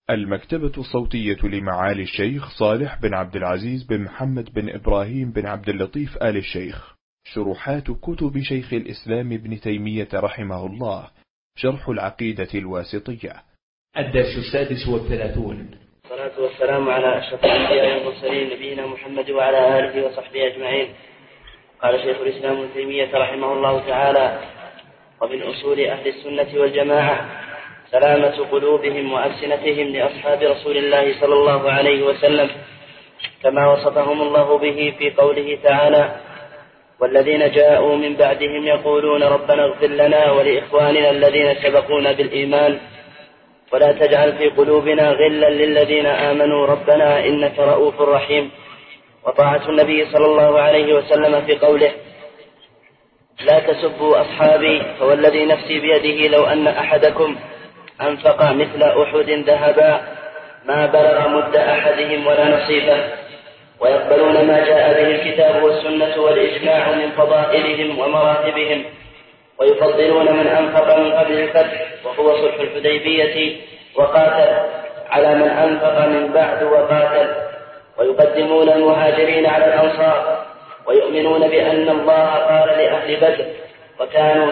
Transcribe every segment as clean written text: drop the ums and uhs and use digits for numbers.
المكتبة الصوتية لمعالي الشيخ صالح بن عبد العزيز بن محمد بن إبراهيم بن عبد اللطيف آل الشيخ. شروحات كتب شيخ الإسلام ابن تيمية رحمه الله. شرح العقيدة الواسطية. الدرس 36. والصلاة والسلام على أشرف الأنبياء والمرسلين نبينا محمد وعلى آله وصحبه أجمعين. قال شيخ الإسلام ابن تيمية رحمه الله تعالى: ومن أصول أهل السنة والجماعة سلامة قلوبهم وألسنتهم لأصحاب رسول الله صلى الله عليه وسلم، كما وصفهم الله به في قوله تعالى: والذين جاءوا من بعدهم يقولون ربنا اغفر لنا ولإخواننا الذين سبقونا بالإيمان ولا تجعل في قلوبنا غلا للذين آمنوا ربنا إنك رؤوف رحيم. وطاعة النبي صلى الله عليه وسلم في قوله: لا تسبوا أصحابي فوالذي نفسي بيده لو أن أحدكم أنفق مثل أحد ذهبا ما بلغ مد أحدهم ولا نصيبه. ويقبلون ما جاء به الكتاب والسنة والإجماع من فضائلهم ومراتبهم، ويفضلون من أنفق من قبل الفتح وهو صلح الحديبية وقاتل على من أنفق من بعد وقاتل، ويقدمون المهاجرين على الأنصار، ويؤمنون بأن الله قال لأهل بدر وكانوا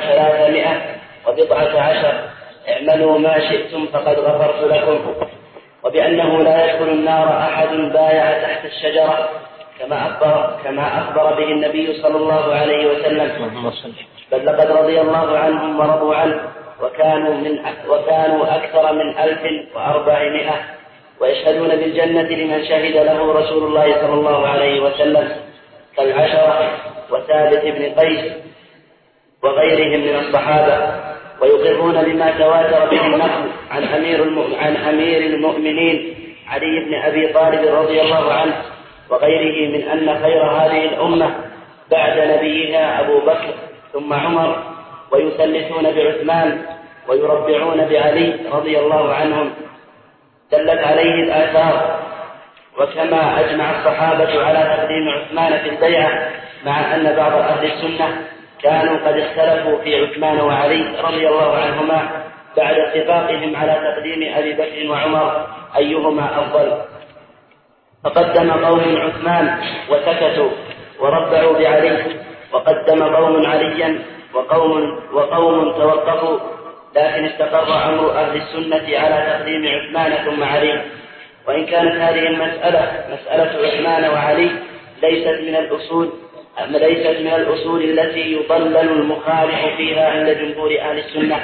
310 اعملوا ما شئتم فقد غفرت لكم، وبأنه لا يدخل النار أحد بايع تحت الشجرة كما أخبر به النبي صلى الله عليه وسلم، بل لقد رضي الله عنهم ورضوا عنه وكانوا أكثر من 1400، ويشهدون بالجنة لمن شهد له رسول الله صلى الله عليه وسلم كالعشرة وثابت بن قيس وغيرهم من الصحابة، ويقرون بما تواتر به النقل عن أمير المؤمنين علي بن أبي طالب رضي الله عنه وغيره من أن خير هذه الأمة بعد نبيها أبو بكر ثم عمر، ويثلثون بعثمان ويربعون بعلي رضي الله عنهم، دلت عليه الآثار. وكما أجمع الصحابة على تقديم عثمان في البيعة، مع أن بعض أهل السنة كانوا قد اختلفوا في عثمان وعلي رضي الله عنهما بعد اتفاقهم على تقديم أبي بكر وعمر أيهما أفضل، فقدم قوم عثمان وسكتوا وربعوا بعلي، وقدم قوم عليا وقوم توقفوا، لكن استقر أمر أهل السنة على تقديم عثمان ثم علي. وإن كانت هذه مسألة عثمان وعلي ليست من الأصول التي يضلل المخالف فيها عند جمهور أهل السنة،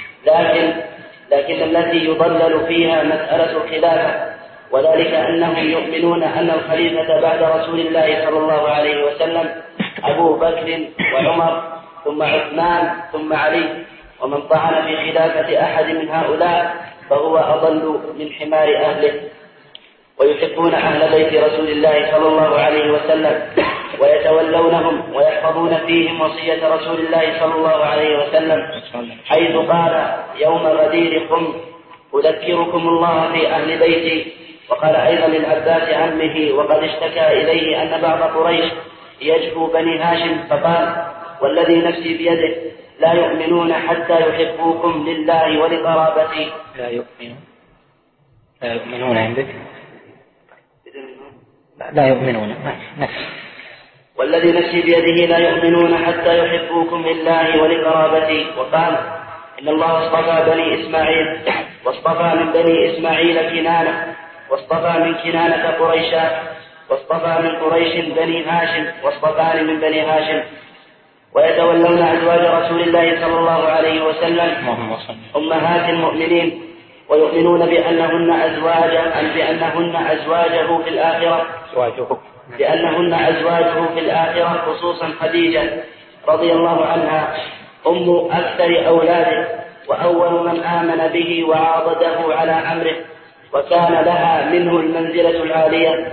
لكن التي يضلل فيها مسألة الخلافة، وذلك أنهم يؤمنون أن الخليفة بعد رسول الله صلى الله عليه وسلم أبو بكر وعمر ثم عثمان ثم علي، ومن طعن في خلافة أحد من هؤلاء فهو أضل من حمار أهله. ويحبون أهل بيت رسول الله صلى الله عليه وسلم ويتولونهم ويحفظون فيهم وصية رسول الله صلى الله عليه وسلم، حيث قال: يوم غدير قم أذكركم الله في أهل بيتي. وقال أيضا للعباس عمه وقد اشتكى إليه أن بعض قريش يجفو بني هاشم، فقال: والذي نفسي بيده لا يؤمنون حتى يحبوكم لله ولقرابتي. لا يؤمنون عندك؟ لا يؤمنون. والذي نفسي بيده لا يؤمنون حتى يحبوكم لله ولقرابتي. وقال: إن الله اصطفى بني إسماعيل، واصطفى من بني إسماعيل كنانة، واصطفى من كنانة قريشا، واصطفى من قريش بني هاشم، واصطفاني من بني هاشم. ويتولون أزواج رسول الله صلى الله عليه وسلم أمهات المؤمنين، ويؤمنون بأنهن أزواجه في الآخرة خصوصا خديجة رضي الله عنها أم أكثر أولاده، وأول من آمن به وعاضده على أمره، وكان لها منه المنزلة العالية.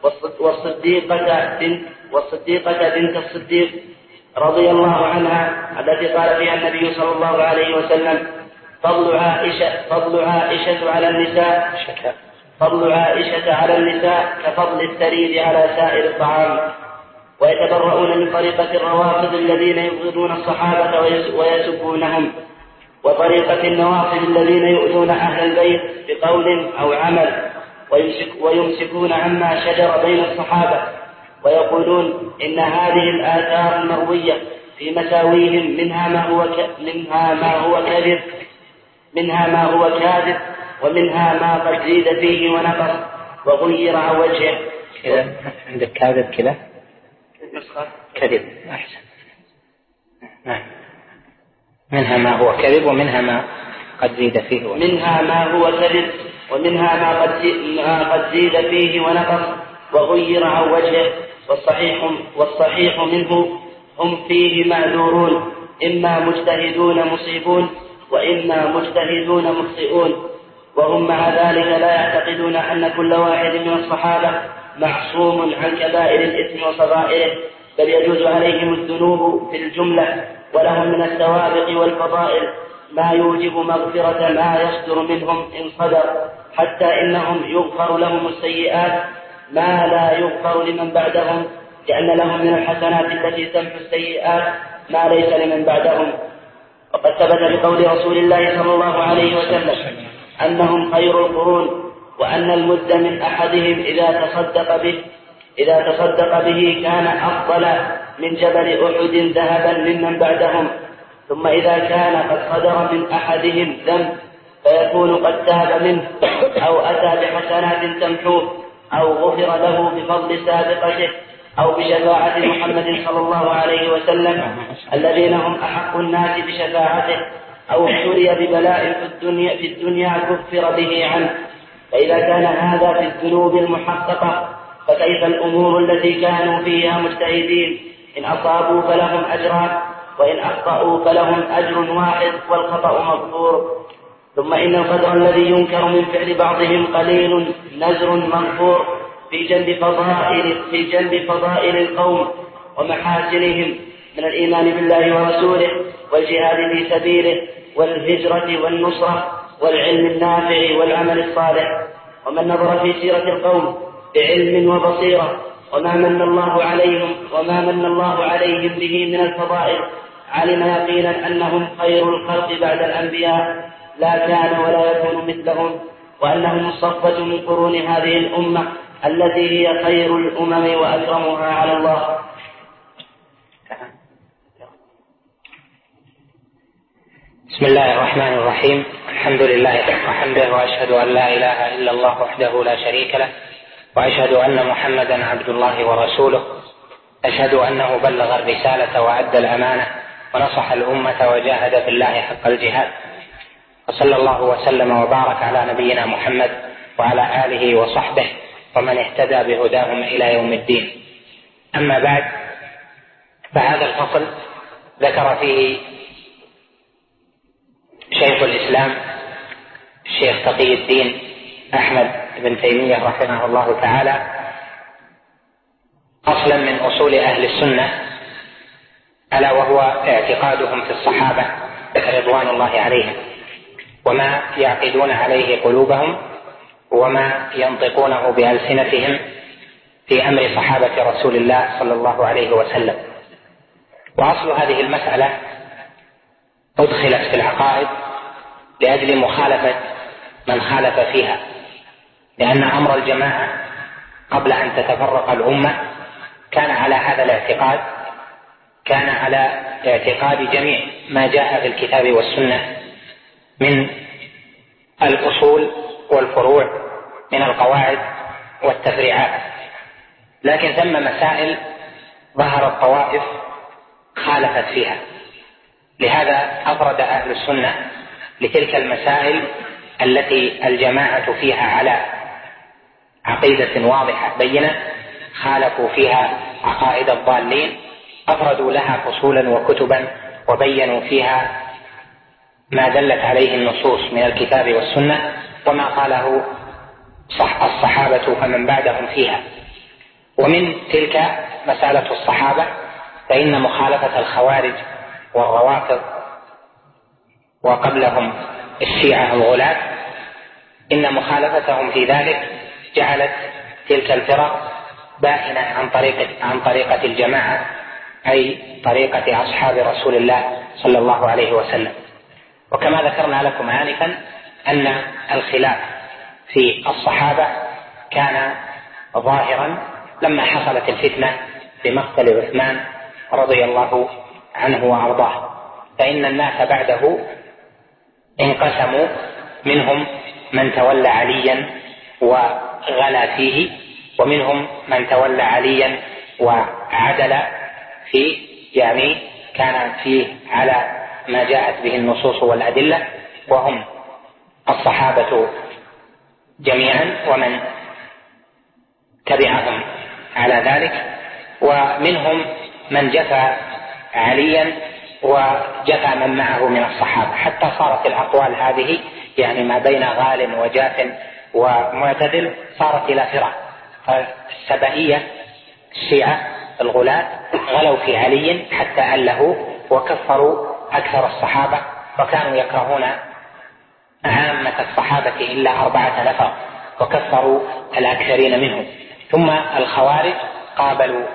والصديقة بنت الصديق رضي الله عنها التي قال فيها النبي صلى الله عليه وسلم: فضل عائشة على النساء كفضل الثريد على سائر الطعام. ويتبرؤون من طريقة الروافض الذين يبغضون الصحابة ويسبونهم، وطريقة النواصب الذين يؤذون أهل البيت بقول أو عمل ويمسكون عما شجر بين الصحابة، ويقولون إن هذه الآثار المروية في مساويهم منها ما هو كاذب ومنها ما قد زيد فيه ونقص وغير عن وجهه. إذا عندك كاذب كذا كذب أحسن. منها ما هو كذب ومنها ما قد زيد فيه ونقص. منها ما هو كذب ومنها ما قد زيد فيه ونقص وغير عن وجهه. والصحيح منه هم فيه معذورون، إما مجتهدون مصيبون وإما مجتهدون مخطئون، وهم مع ذلك لا يعتقدون أن كل واحد من الصحابة معصوم عن كبائر الإثم وصغائره، بل يجوز عليهم الذنوب في الجملة، ولهم من السوابق والفضائل ما يوجب مغفرة ما يصدر منهم إن صدر، حتى إنهم يغفر لهم السيئات ما لا يغفر لمن بعدهم، لأن لهم من الحسنات التي تمحو السيئات ما ليس لمن بعدهم. وقد ثبت بقول رسول الله صلى الله عليه وسلم أنهم خير القرون، وأن المد من أحدهم إذا تصدق به كان أفضل من جبل أحد ذهبا ممن بعدهم. ثم إذا كان قد صدر من أحدهم ذنب فيكون قد تاب منه أو أتى بحسنات تمحوه أو غفر له بفضل سابقته أو بشفاعة محمد صلى الله عليه وسلم الذين هم أحق الناس بشفاعته، أو ابتلي ببلاء في الدنيا كفر به عنه. فإذا كان هذا في الذنوب المحققة فكيف الأمور التي كانوا فيها مجتهدين؟ إن أصابوا فلهم أجران، وإن أخطأوا فلهم أجر واحد والخطأ مغفور. ثم إن القدر الذي ينكر من فعل بعضهم قليل نزر مغفور في جنب فضائل القوم ومحاسنهم من الإيمان بالله ورسوله والجهاد في سبيله والهجرة والنصرة والعلم النافع والعمل الصالح. ومن نظر في سيرة القوم بعلم وبصيرة وما من الله عليهم به من الفضائل علم يقينا أنهم خير الخلق بعد الأنبياء، لا كان ولا يكون مثلهم، وأنهم الصفوة من قرون هذه الأمة التي هي خير الأمم وأكرمها على الله. بسم الله الرحمن الرحيم. الحمد لله وحمده، وأشهد أن لا إله إلا الله وحده لا شريك له، وأشهد أن محمدا عبد الله ورسوله. أشهد أنه بلغ الرسالة وأدى الأمانة ونصح الأمة وجاهد في الله حق الجهاد، وصلى الله وسلم وبارك على نبينا محمد وعلى آله وصحبه ومن اهتدى بهداهم إلى يوم الدين. أما بعد، فهذا الفصل ذكر فيه شيخ الإسلام الشيخ تقي الدين أحمد بن تيمية رحمه الله تعالى أصلا من أصول أهل السنة، ألا وهو اعتقادهم في الصحابة رضوان الله عليهم، وما يعقدون عليه قلوبهم وما ينطقونه بألسنتهم في أمر صحابة رسول الله صلى الله عليه وسلم. وأصل هذه المسألة أدخلت في العقائد لأجل مخالفة من خالف فيها، لأن أمر الجماعة قبل أن تتفرق الأمة كان على هذا الاعتقاد، كان على اعتقاد جميع ما جاء في الكتاب والسنة من الأصول والفروع، من القواعد والتفريعات. لكن ثم مسائل ظهرت طوائف خالفت فيها، لهذا أفرد أهل السنة لتلك المسائل التي الجماعة فيها على عقيدة واضحة بينة، خالفوا فيها عقائد الضالين، أفردوا لها فصولا وكتبا وبينوا فيها ما دلت عليه النصوص من الكتاب والسنة وما قاله الصحابة فمن بعدهم فيها. ومن تلك مسألة الصحابة، فإن مخالفة الخوارج والروافض وقبلهم الشيعة الغلاة، إن مخالفتهم في ذلك جعلت تلك الفرق بائنة عن طريقة الجماعة، أي طريقة أصحاب رسول الله صلى الله عليه وسلم. وكما ذكرنا لكم آنفا أن الخلاف في الصحابة كان ظاهرا لما حصلت الفتنة بمقتل عثمان رضي الله عنه وأرضاه، فإن الناس بعده انقسموا، منهم من تولى عليا وغلا فيه، ومنهم من تولى عليا وعدل فيه، يعني كان فيه على ما جاءت به النصوص والأدلة، وهم الصحابة جميعا ومن تبعهم على ذلك، ومنهم من جفى عليا وجفى من معه من الصحابة، حتى صارت الأقوال هذه يعني ما بين غال وجاف ومعتدل صارت إلى فرق. فالسبائية الشيعة الغلاة غلوا في علي حتى ألهوا وكفروا أكثر الصحابة، وكانوا يكرهون عامة الصحابة إلا 4 نفر وكفروا الأكثرين منهم. ثم الخوارج قابلوا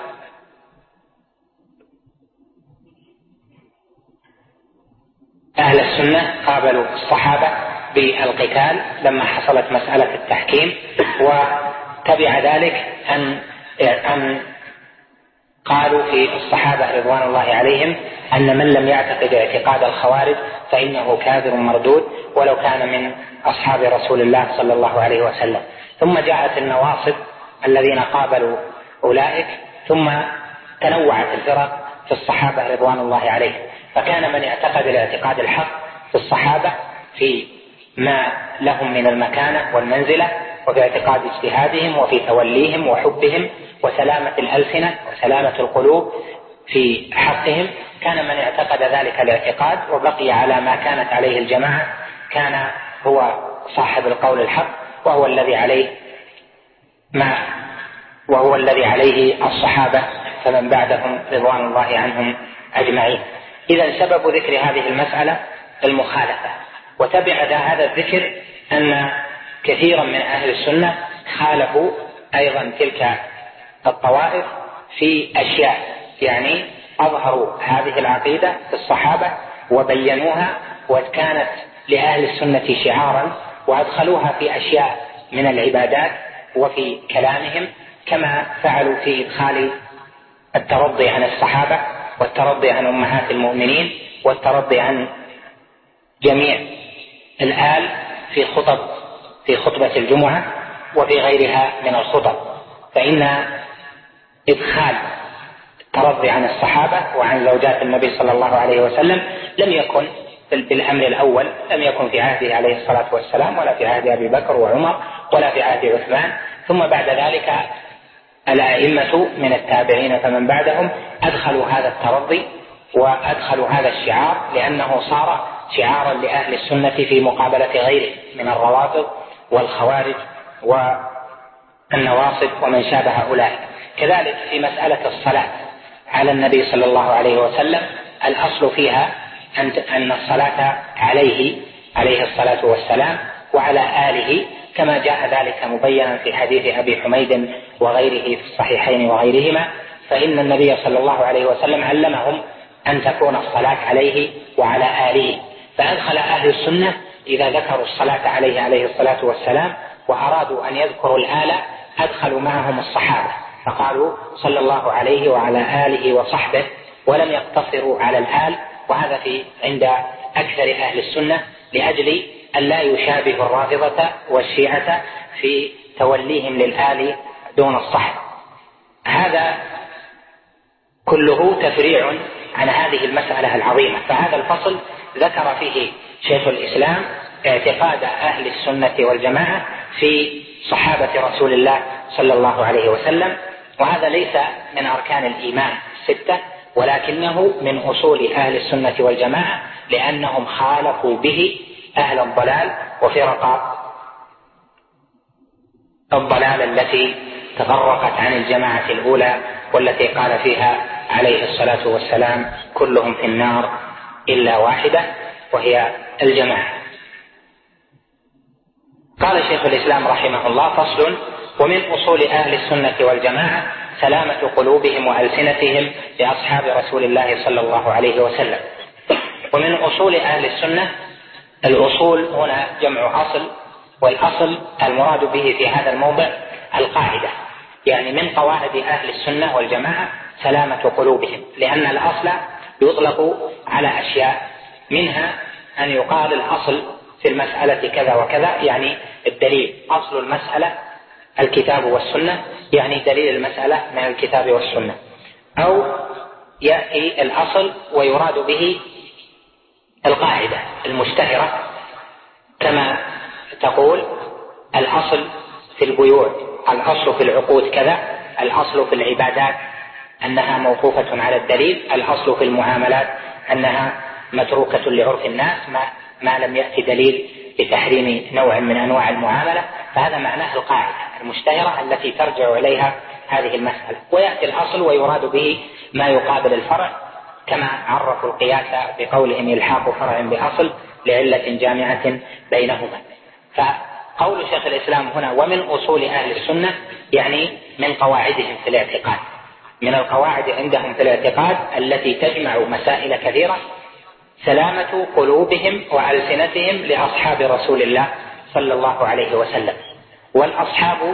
أهل السنة، قابلوا الصحابة بالقتال لما حصلت مسألة التحكيم، وتبع ذلك أن قالوا في الصحابة رضوان الله عليهم أن من لم يعتقد اعتقاد الخوارج فإنه كافر مردود ولو كان من أصحاب رسول الله صلى الله عليه وسلم. ثم جاءت النواصب الذين قابلوا أولئك، ثم تنوعت الفرق في الصحابة رضوان الله عليهم، فكان من اعتقد الاعتقاد الحق في الصحابة في ما لهم من المكانة والمنزلة، وفي اعتقاد اجتهادهم وفي توليهم وحبهم وسلامة الألسنة وسلامة القلوب في حقهم، كان من اعتقد ذلك الاعتقاد وبقي على ما كانت عليه الجماعة كان هو صاحب القول الحق، وهو الذي عليه الصحابة فمن بعدهم رضوان الله عنهم أجمعين. إذن سبب ذكر هذه المسألة المخالفة، وتبع هذا الذكر أن كثيرا من أهل السنة خالفوا أيضا تلك الطوائف في أشياء، يعني أظهروا هذه العقيدة في الصحابة وبينوها وكانت لأهل السنة شعارا، وأدخلوها في أشياء من العبادات وفي كلامهم، كما فعلوا في إدخال الترضي عن الصحابة والترضي عن أمهات المؤمنين والترضي عن جميع الآل في خطبة الجمعة وفي غيرها من الخطب. فإن إدخال الترضي عن الصحابة وعن زوجات النبي صلى الله عليه وسلم لم يكن بالأمر الأول، لم يكن في عهده عليه الصلاة والسلام، ولا في عهد أبي بكر وعمر، ولا في عهد عثمان. ثم بعد ذلك الأئمة من التابعين فمن بعدهم أدخلوا هذا الترضي وأدخلوا هذا الشعار، لأنه صار شعارا لأهل السنة في مقابلة غيره من الروافض والخوارج والنواصب ومن شابه أولئك. كذلك في مسألة الصلاة على النبي صلى الله عليه وسلم، الأصل فيها أن الصلاة عليه الصلاة والسلام وعلى آله، كما جاء ذلك مبينا في حديث أبي حميد وغيره في الصحيحين وغيرهما. فإن النبي صلى الله عليه وسلم علمهم أن تكون الصلاة عليه وعلى آله، فأدخل أهل السنة إذا ذكروا الصلاة عليه الصلاة والسلام وأرادوا أن يذكروا الآلة أدخلوا معهم الصحابة، فقالوا صلى الله عليه وعلى آله وصحبه، ولم يقتصروا على الآل. وهذا عند أكثر أهل السنة لأجل أن لا يشابه الرافضة والشيعة في توليهم للآل دون الصحب. هذا كله تفريع عن هذه المسألة العظيمة. فهذا الفصل ذكر فيه شيخ الإسلام اعتقاد أهل السنة والجماعة في صحابة رسول الله صلى الله عليه وسلم، وهذا ليس من أركان الإيمان 6، ولكنه من أصول أهل السنة والجماعة، لأنهم خالفوا به أهل الضلال وفرق الضلال التي تفرقت عن الجماعة الأولى، والتي قال فيها عليه الصلاة والسلام كلهم في النار إلا واحدة، وهي الجماعة. قال شيخ الإسلام رحمه الله: فصل: ومن أصول أهل السنة والجماعة سلامة قلوبهم وألسنتهم لأصحاب رسول الله صلى الله عليه وسلم. ومن أصول أهل السنة الأصول هنا جمع أصل، والأصل المراد به في هذا الموضع القاعدة، يعني من قواعد أهل السنة والجماعة سلامة قلوبهم، لأن الأصل يطلق على أشياء، منها أن يقال الأصل في المسألة كذا وكذا، يعني الدليل، أصل المسألة الكتاب والسنة، يعني دليل المسألة من الكتاب والسنة. أو يأتي الأصل ويراد به القاعدة المشتهرة، كما تقول الأصل في البيوع، الأصل في العقود كذا، الأصل في العبادات أنها موقوفة على الدليل، الأصل في المعاملات أنها متروكة لعرف الناس ما لم يأتي دليل بتحريم نوع من أنواع المعاملة. فهذا معناه القاعدة المشتهرة التي ترجع إليها هذه المسألة. ويأتي الأصل ويراد به ما يقابل الفرع، كما عرفوا القياس بقولهم يلحاق فرع بأصل لعلة جامعة بينهما. فقول شيخ الإسلام هنا ومن أصول أهل السنة يعني من قواعدهم في الاعتقاد، من القواعد عندهم في الاعتقاد التي تجمع مسائل كثيرة، سلامة قلوبهم وألسنتهم لأصحاب رسول الله صلى الله عليه وسلم. والأصحاب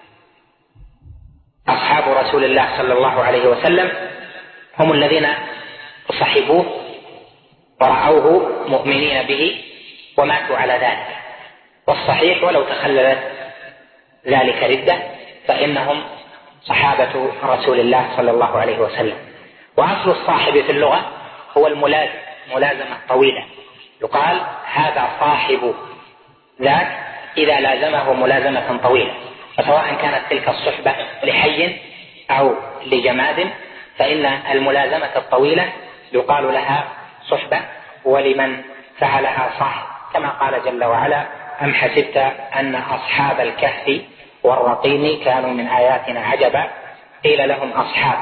أصحاب رسول الله صلى الله عليه وسلم هم الذين صحبوه ورأوه مؤمنين به وماتوا على ذلك. والصحيح ولو تخللت ذلك ردة فإنهم صحابة رسول الله صلى الله عليه وسلم. وأصل الصاحب في اللغة هو الملازم، ملازمة طويلة، يقال هذا صاحب ذاك إذا لازمه ملازمة طويلة، فسواء كانت تلك الصحبة لحي أو لجماد فإن الملازمة الطويلة يقال لها صحبة، ولمن فعلها صاحب، كما قال جل وعلا أم حسبت أن أصحاب الكهف والرقيم كانوا من آياتنا عجبا. قيل لهم أصحاب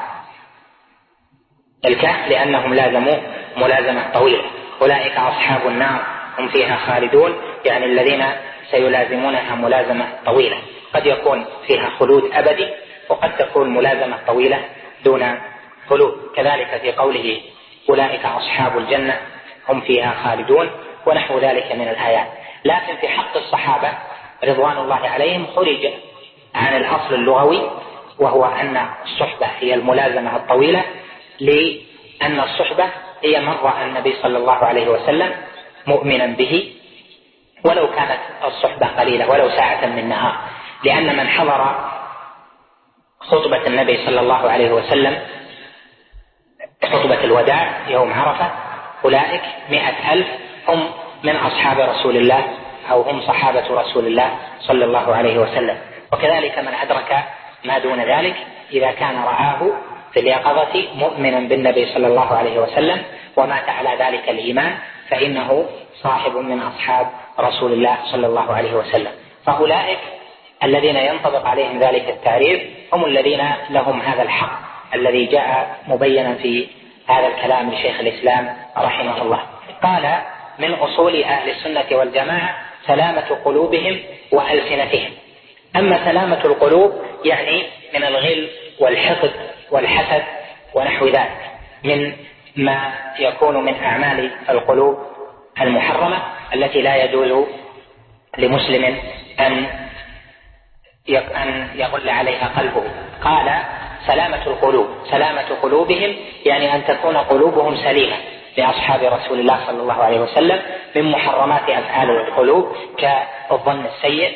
الكهف لأنهم لازموا ملازمة طويلة. أولئك أصحاب النار هم فيها خالدون، يعني الذين سيلازمونها ملازمة طويلة، قد يكون فيها خلود أبدي وقد تكون ملازمة طويلة دون خلود. كذلك في قوله أولئك أصحاب الجنة هم فيها خالدون ونحو ذلك من الآيات. لكن في حق الصحابة رضوان الله عليهم خرج عن الأصل اللغوي، وهو أن الصحبة هي الملازمة الطويلة، لأن الصحبة هي من رأى النبي صلى الله عليه وسلم مؤمنا به ولو كانت الصحبة قليلة ولو ساعة من نهار. لأن من حضر خطبة النبي صلى الله عليه وسلم خطبة الوداع يوم عرفة أولئك 100,000 هم من أصحاب رسول الله أو هم صحابة رسول الله صلى الله عليه وسلم. وكذلك من أدرك ما دون ذلك إذا كان رآه في اليقظة مؤمنا بالنبي صلى الله عليه وسلم ومات على ذلك الإيمان فإنه صاحب من أصحاب رسول الله صلى الله عليه وسلم. فأولئك الذين ينطبق عليهم ذلك التعريف هم الذين لهم هذا الحق الذي جاء مبينا في هذا الكلام لشيخ الإسلام رحمه الله. قال من أصول أهل السنة والجماعة سلامة قلوبهم وألسنتهم. أما سلامة القلوب يعني من الغل والحقد والحسد ونحو ذلك من ما يكون من أعمال القلوب المحرمة التي لا يجوز لمسلم أن يغل عليها قلبه. قال سلامة القلوب، سلامة قلوبهم يعني أن تكون قلوبهم سليمة لأصحاب رسول الله صلى الله عليه وسلم من محرمات أفعال القلوب كالظن السيء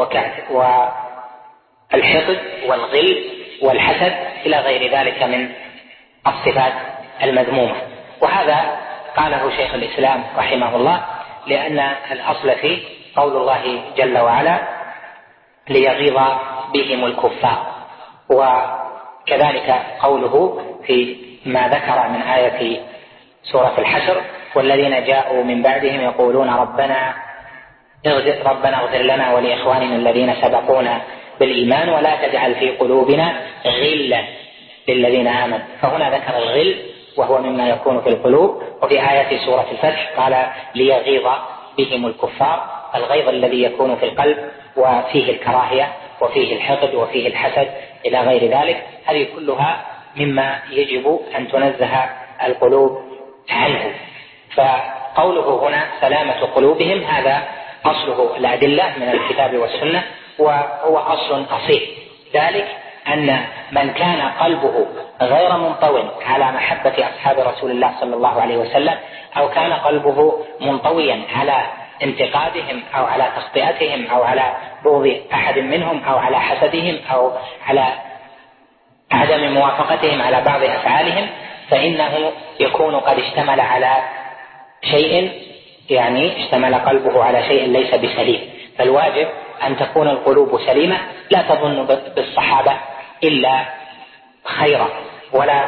والحقد والغل والحسد إلى غير ذلك من الصفات المذمومة. وهذا قاله شيخ الإسلام رحمه الله لأن الأصل فيه قول الله جل وعلا ليغيظ بهم الكفار، وكذلك قوله في ما ذكر من آية سورة الحشر والذين جاءوا من بعدهم يقولون ربنا اغفر لنا ولإخواننا الذين سبقونا بالإيمان ولا تجعل في قلوبنا غلا للذين آمنوا. فهنا ذكر الغل وهو مما يكون في القلوب. وفي آية سورة الفتح قال ليغيظ بهم الكفار، الغيظ الذي يكون في القلب وفيه الكراهية وفيه الحقد وفيه الحسد إلى غير ذلك. هذه كلها مما يجب أن تنزه القلوب عنه. فقوله هنا سلامة قلوبهم هذا أصله الأدلة من الكتاب والسنة، وهو أصل أصيل، ذلك أن من كان قلبه غير منطوٍ على محبة أصحاب رسول الله صلى الله عليه وسلم، أو كان قلبه منطويا على انتقادهم أو على تخطئتهم أو على بغض أحد منهم أو على حسدهم أو على عدم موافقتهم على بعض أفعالهم، فإنه يكون قد اشتمل على شيء، يعني اشتمل قلبه على شيء ليس بسليم. فالواجب أن تكون القلوب سليمة، لا تظن بالصحابة إلا خيرا، ولا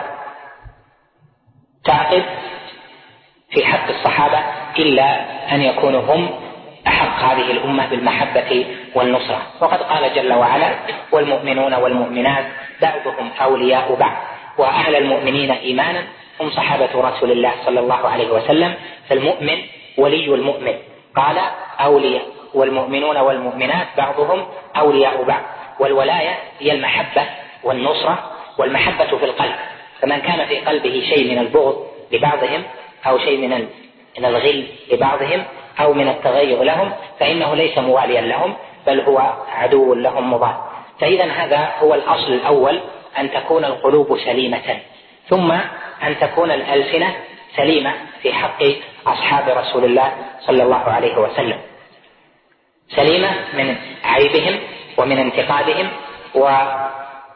تعقد في حق الصحابة إلا أن يكونوا هم أحق هذه الأمة بالمحبة والنصرة. وقد قال جل وعلا: والمؤمنون والمؤمنات بعضهم أولياء بعض، وأعلى المؤمنين إيمانا هم صحابة رسول الله صلى الله عليه وسلم. فالمؤمن ولي المؤمن، قال أولياء، والمؤمنون والمؤمنات بعضهم أولياء بعض. والولاية هي المحبة والنصرة، والمحبة في القلب، فمن كان في قلبه شيء من البغض لبعضهم أو شيء من الغل لبعضهم أو من التغير لهم فإنه ليس مواليا لهم، بل هو عدو لهم مضاد. فإذا هذا هو الأصل الأول، أن تكون القلوب سليمة، ثم أن تكون الألسنة سليمة في حق أصحاب رسول الله صلى الله عليه وسلم، سليمة من عيبهم ومن انتقادهم ومن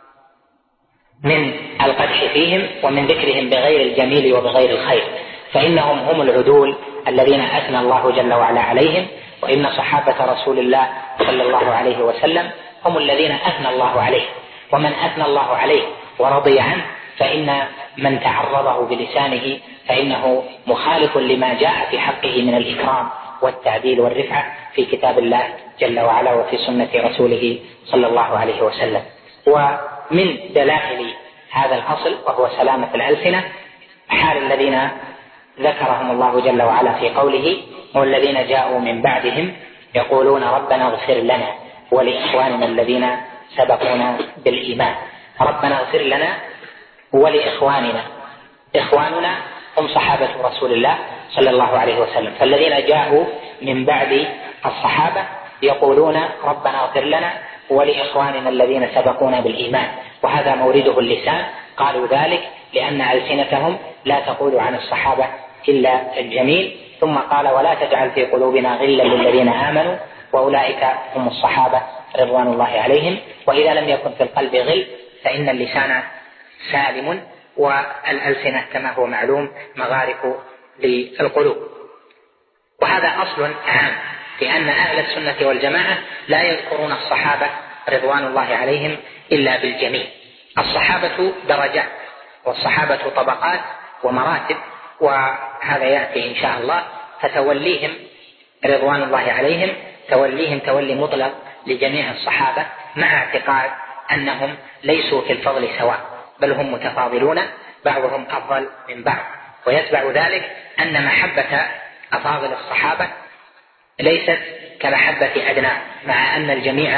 القدح فيهم ومن ذكرهم بغير الجميل وبغير الخير، فإنهم هم العدول الذين أثنى الله جل وعلا عليهم. وإن صحابة رسول الله صلى الله عليه وسلم هم الذين أثنى الله عليه، ومن أثنى الله عليه ورضي عنه فإن من تعرضه بلسانه فإنه مخالف لما جاء في حقه من الإكرام والتعديل والرفعة في كتاب الله جل وعلا وفي سنة رسوله صلى الله عليه وسلم. ومن دلائل هذا الأصل وهو سلامة الألسنة حال الذين ذكرهم الله جل وعلا في قوله: والذين جاءوا من بعدهم يقولون ربنا اغفر لنا ولإخواننا الذين سبقونا بالإيمان. ربنا اغفر لنا ولإخواننا، إخواننا هم صحابة رسول الله صلى الله عليه وسلم. فالذين جاءوا من بعد الصحابة يقولون ربنا اغفر لنا ولإخواننا الذين سبقونا بالإيمان، وهذا مورده اللسان. قالوا ذلك لأن ألسنتهم لا تقول عن الصحابة إلا الجميل. ثم قال: ولا تجعل في قلوبنا غلا للذين آمنوا وأولئك هم الصحابة رضوان الله عليهم. وإذا لم يكن في القلب غل فإن اللسان سالم، والألسنة كما هو معلوم مغارف للقلوب. وهذا أصل عام، لأن أهل السنة والجماعة لا يذكرون الصحابة رضوان الله عليهم إلا بالجميل. الصحابة درجات، والصحابة طبقات ومراتب، وهذا يأتي إن شاء الله. فتوليهم رضوان الله عليهم توليهم تولي مطلق لجميع الصحابة، مع اعتقاد أنهم ليسوا في الفضل سواء، بل هم متفاضلون بعضهم أفضل من بعض. ويتبع ذلك أن محبة أفاضل الصحابة ليست كمحبة أدنى، مع أن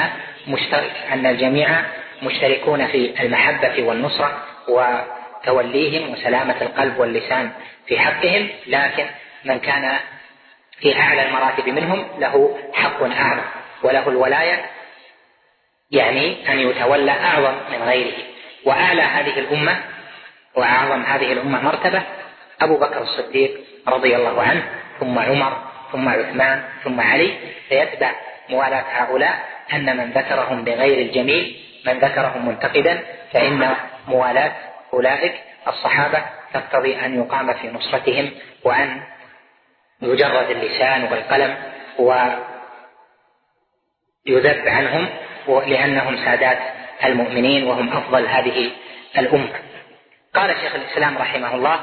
الجميع مشتركون في المحبة والنصرة وتوليهم وسلامة القلب واللسان في حقهم، لكن من كان في أعلى المراتب منهم له حق أعظم وله الولاية، يعني أن يتولى أعظم من غيره. وأعلى هذه الأمة وأعظم هذه الأمة مرتبة أبو بكر الصديق رضي الله عنه، ثم عمر، ثم عثمان، ثم علي. فيتبع موالاة هؤلاء أن من ذكرهم بغير الجميل، من ذكرهم منتقدا، فإن موالاة أولئك الصحابة تقتضي أن يقام في نصرتهم، وأن يجرد اللسان والقلم ويذب عنهم، لأنهم سادات المؤمنين وهم أفضل هذه الأمة. قال شيخ الإسلام رحمه الله: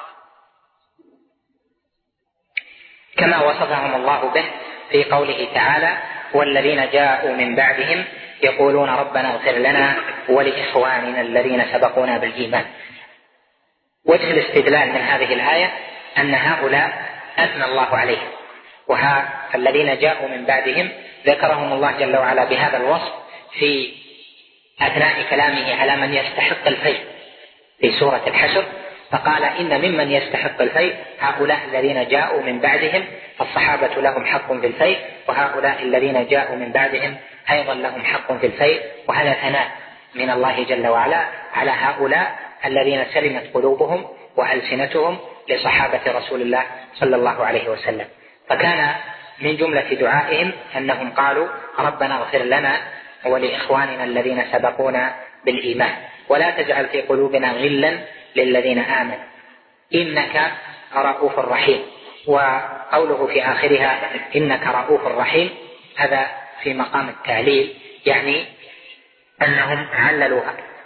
كما وصفهم الله به في قوله تعالى: والذين جاءوا من بعدهم يقولون ربنا اغفر لنا ولإخواننا الذين سبقونا بالإيمان. وجه الاستدلال من هذه الآية أن هؤلاء أثنى الله عليهم، فالذين جاءوا من بعدهم ذكرهم الله جل وعلا بهذا الوصف في أثناء كلامه على من يستحق الفيء في سورة الحشر، فقال إن ممن يستحق الفيء هؤلاء الذين جاءوا من بعدهم، فالصحابة لهم حق في الفيء، وهؤلاء الذين جاءوا من بعدهم أيضا لهم حق في الفيء. وهذا ثناء من الله جل وعلا على هؤلاء الذين سلمت قلوبهم وألسنتهم لصحابة رسول الله صلى الله عليه وسلم. فكان من جملة دعائهم أنهم قالوا ربنا اغفر لنا ولإخواننا الذين سبقونا بالإيمان ولا تجعل في قلوبنا غلا للذين آمنوا إنك رؤوف رحيم. وقوله في آخرها إنك رؤوف رحيم هذا في مقام التعليل، يعني أنهم عللوا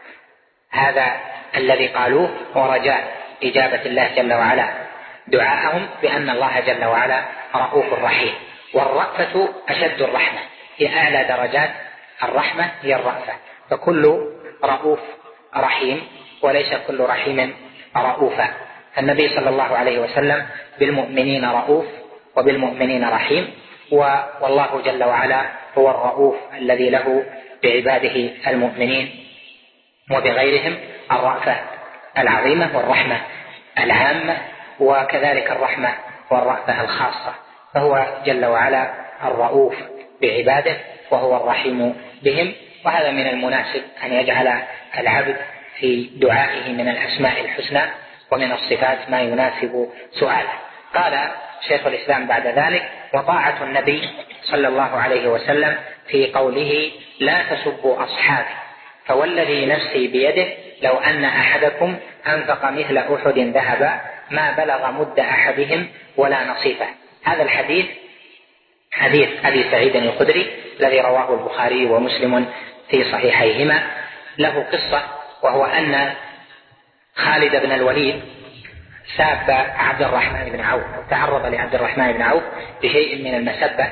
هذا الذي قالوه ورجاء إجابة الله جل وعلا دعاءهم بأن الله جل وعلا رؤوف رحيم. والرأفة أشد الرحمة، هي أعلى درجات الرحمة هي الرأفة، فكل رؤوف رحيم وليس كل رحيم رؤوفا. النبي صلى الله عليه وسلم بالمؤمنين رؤوف وبالمؤمنين رحيم، والله جل وعلا هو الرؤوف الذي له بعباده المؤمنين وبغيرهم الرأفة العظيمة والرحمة العامة، وكذلك الرحمة والرأفة الخاصة. فهو جل وعلا الرؤوف بعباده وهو الرحيم بهم. وهذا من المناسب أن يجعل العبد في دعائه من الأسماء الحسنى ومن الصفات ما يناسب سؤاله. قال شيخ الإسلام بعد ذلك وطاعة النبي صلى الله عليه وسلم في قوله لا تسبوا أصحابي فوالذي نفسي بيده لو أن أحدكم أنفق مثل أحد ذهبا ما بلغ مد أحدهم ولا نصيفه. هذا الحديث حديث أبي سعيد الخدري الذي رواه البخاري ومسلم في صحيحيهما. له قصة، وهو أن خالد بن الوليد ساب عبد الرحمن بن عوف، تعرض لعبد الرحمن بن عوف بشيء من المسبة،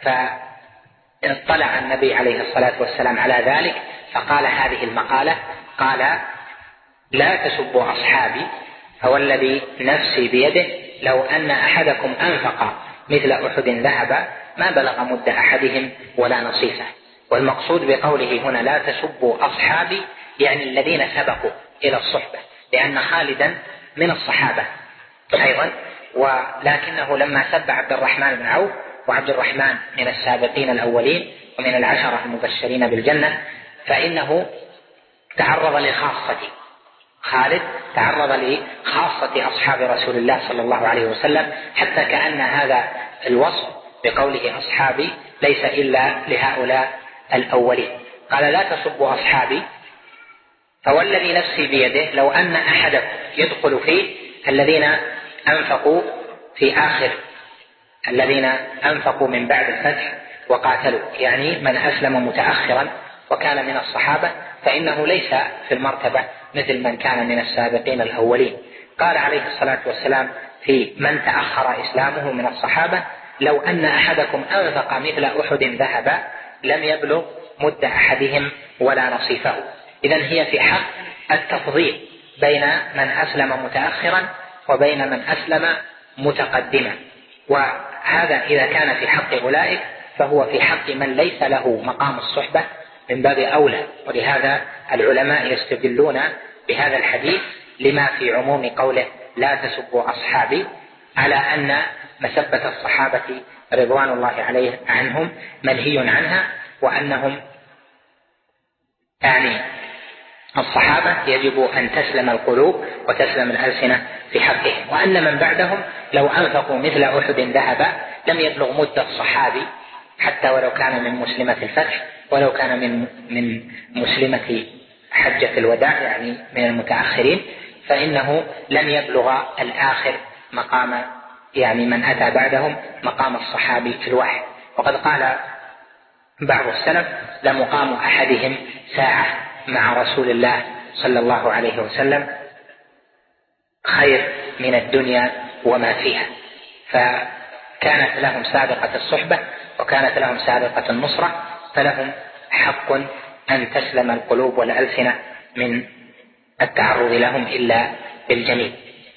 فاطلع النبي عليه الصلاة والسلام على ذلك فقال هذه المقالة، قال لا تسبوا أصحابي فوالذي نفسي بيده لو أن أحدكم أنفق مثل أحد ذهبا ما بلغ مد أحدهم ولا نصيفه. والمقصود بقوله هنا لا تسبوا أصحابي يعني الذين سبقوا إلى الصحبة، لأن خالدا من الصحابة أيضا، ولكنه لما سب عبد الرحمن بن عوف، وعبد الرحمن من السابقين الأولين ومن العشرة المبشرين بالجنة، فإنه تعرض لخاصة خالد، تعرض لخاصة أصحاب رسول الله صلى الله عليه وسلم، حتى كأن هذا الوصف بقوله أصحابي ليس إلا لهؤلاء الأولين. قال لا تسبوا أصحابي فوالذي نفسي بيده لو أن أحدكم يدخل فيه الذين أنفقوا في آخر، الذين أنفقوا من بعد الفتح وقاتلوا، يعني من أسلم متأخرا وكان من الصحابة، فإنه ليس في المرتبة مثل من كان من السابقين الأولين. قال عليه الصلاة والسلام في من تأخر إسلامه من الصحابة لو أن أحدكم أنفق مثل أحد ذهبا لم يبلغ مد أحدهم ولا نصيفه. إذن هي في حق التفضيل بين من أسلم متأخرا وبين من أسلم متقدما، وهذا إذا كان في حق أولئك فهو في حق من ليس له مقام الصحبة من باب أولى. ولهذا العلماء يستدلون بهذا الحديث لما في عموم قوله لا تسبوا أصحابي على أن مسبة الصحابة رضوان الله عنهم منهي عنها، وأنهم يعني الصحابة يجب أن تسلم القلوب وتسلم الألسنة في حقهم، وأن من بعدهم لو أنفقوا مثل أحد ذهبا لم يبلغ مدة الصحابي حتى ولو كان من مسلمة الفتح ولو كان من مسلمة حجة الوداع، يعني من المتأخرين، فإنه لم يبلغ الآخر مقام، يعني من أتى بعدهم مقام الصحابي الواحد. وقد قال بعض السلف لمقام أحدهم ساعة مع رسول الله صلى الله عليه وسلم خير من الدنيا وما فيها. فكانت لهم سابقة الصحبة وكانت لهم سابقة النصرة، فلهم حق أن تسلم القلوب والألسنة من التعرض لهم إلا بالجميل.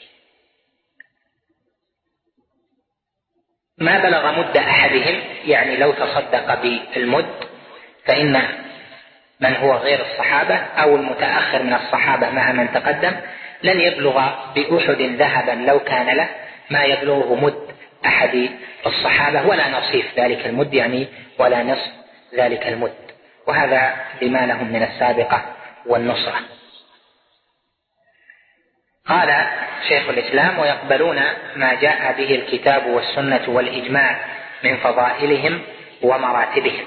ما بلغ مد أحدهم يعني لو تصدق بالمد، فإن من هو غير الصحابة أو المتأخر من الصحابة مع من تقدم لن يبلغ بأحد ذهبا لو كان له ما يبلغه مد أحد الصحابة ولا نصيف ذلك المد، يعني ولا نصف ذلك المد، وهذا بما لهم من السابقة والنصرة. قال شيخ الإسلام: ويقبلون ما جاء به الكتاب والسنة والإجماع من فضائلهم ومراتبهم.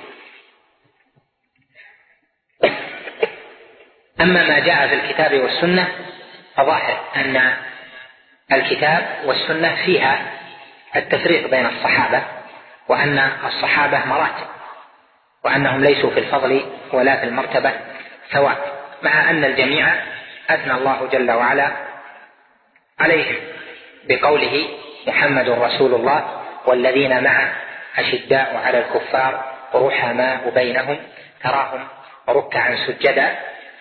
أما ما جاء في الكتاب والسنة فظاهر أن الكتاب والسنة فيها التفريق بين الصحابة، وأن الصحابة مراتب، وأنهم ليسوا في الفضل ولا في المرتبة سواء، مع أن الجميع أثنى الله جل وعلا عليهم بقوله: محمد رسول الله والذين معه أشداء على الكفار رحماء بينهم تراهم ركعا سجدا،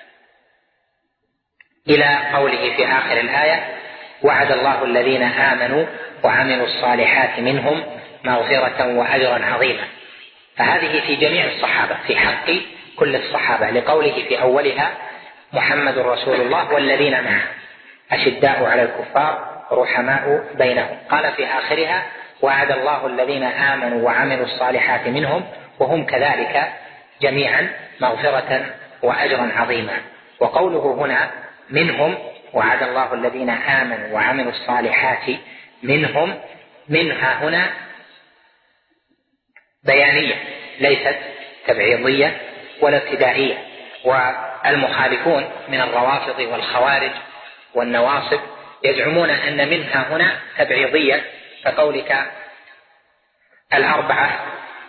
إلى قوله في آخر الآية: وعد الله الذين آمنوا وعملوا الصالحات منهم مغفرة وأجرا عظيما. فهذه في جميع الصحابة، في حق كل الصحابة، لقوله في أولها: محمد رسول الله والذين معه أشداء على الكفار رحماء بينهم. قال في آخرها: وعد الله الذين آمنوا وعملوا الصالحات منهم وهم كذلك جميعا مغفرة وأجرا عظيما. وقوله هنا منهم، وعد الله الذين آمنوا وعملوا الصالحات منهم، منها هنا بيانية ليست تبعيضية ولا ابتدائية. والمخالفون من الروافض والخوارج والنواصب يزعمون أن منها هنا تبعيضية، كقولك الأربعة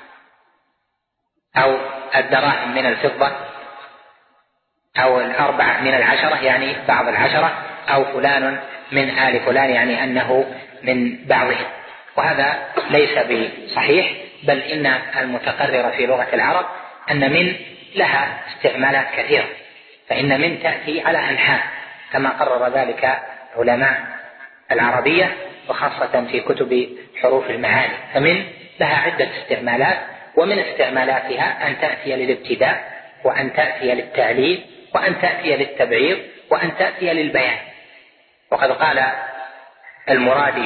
أو الدراهم من الفضة أو الأربعة من العشرة، يعني بعض العشرة، أو فلان من آل فلان، يعني أنه من بعضهم. وهذا ليس بصحيح، بل إن المتقرر في لغة العرب أن من لها استعمالات كثيرة، فإن من تأتي على أنحاء كما قرر ذلك علماء العربية، وخاصة في كتب حروف المعاني. فمن لها عدة استعمالات، ومن استعمالاتها أن تأتي للابتداء، وأن تأتي للتعليل، وأن تأتي للتبعيض، وأن تأتي للبيان. وقد قال المرادي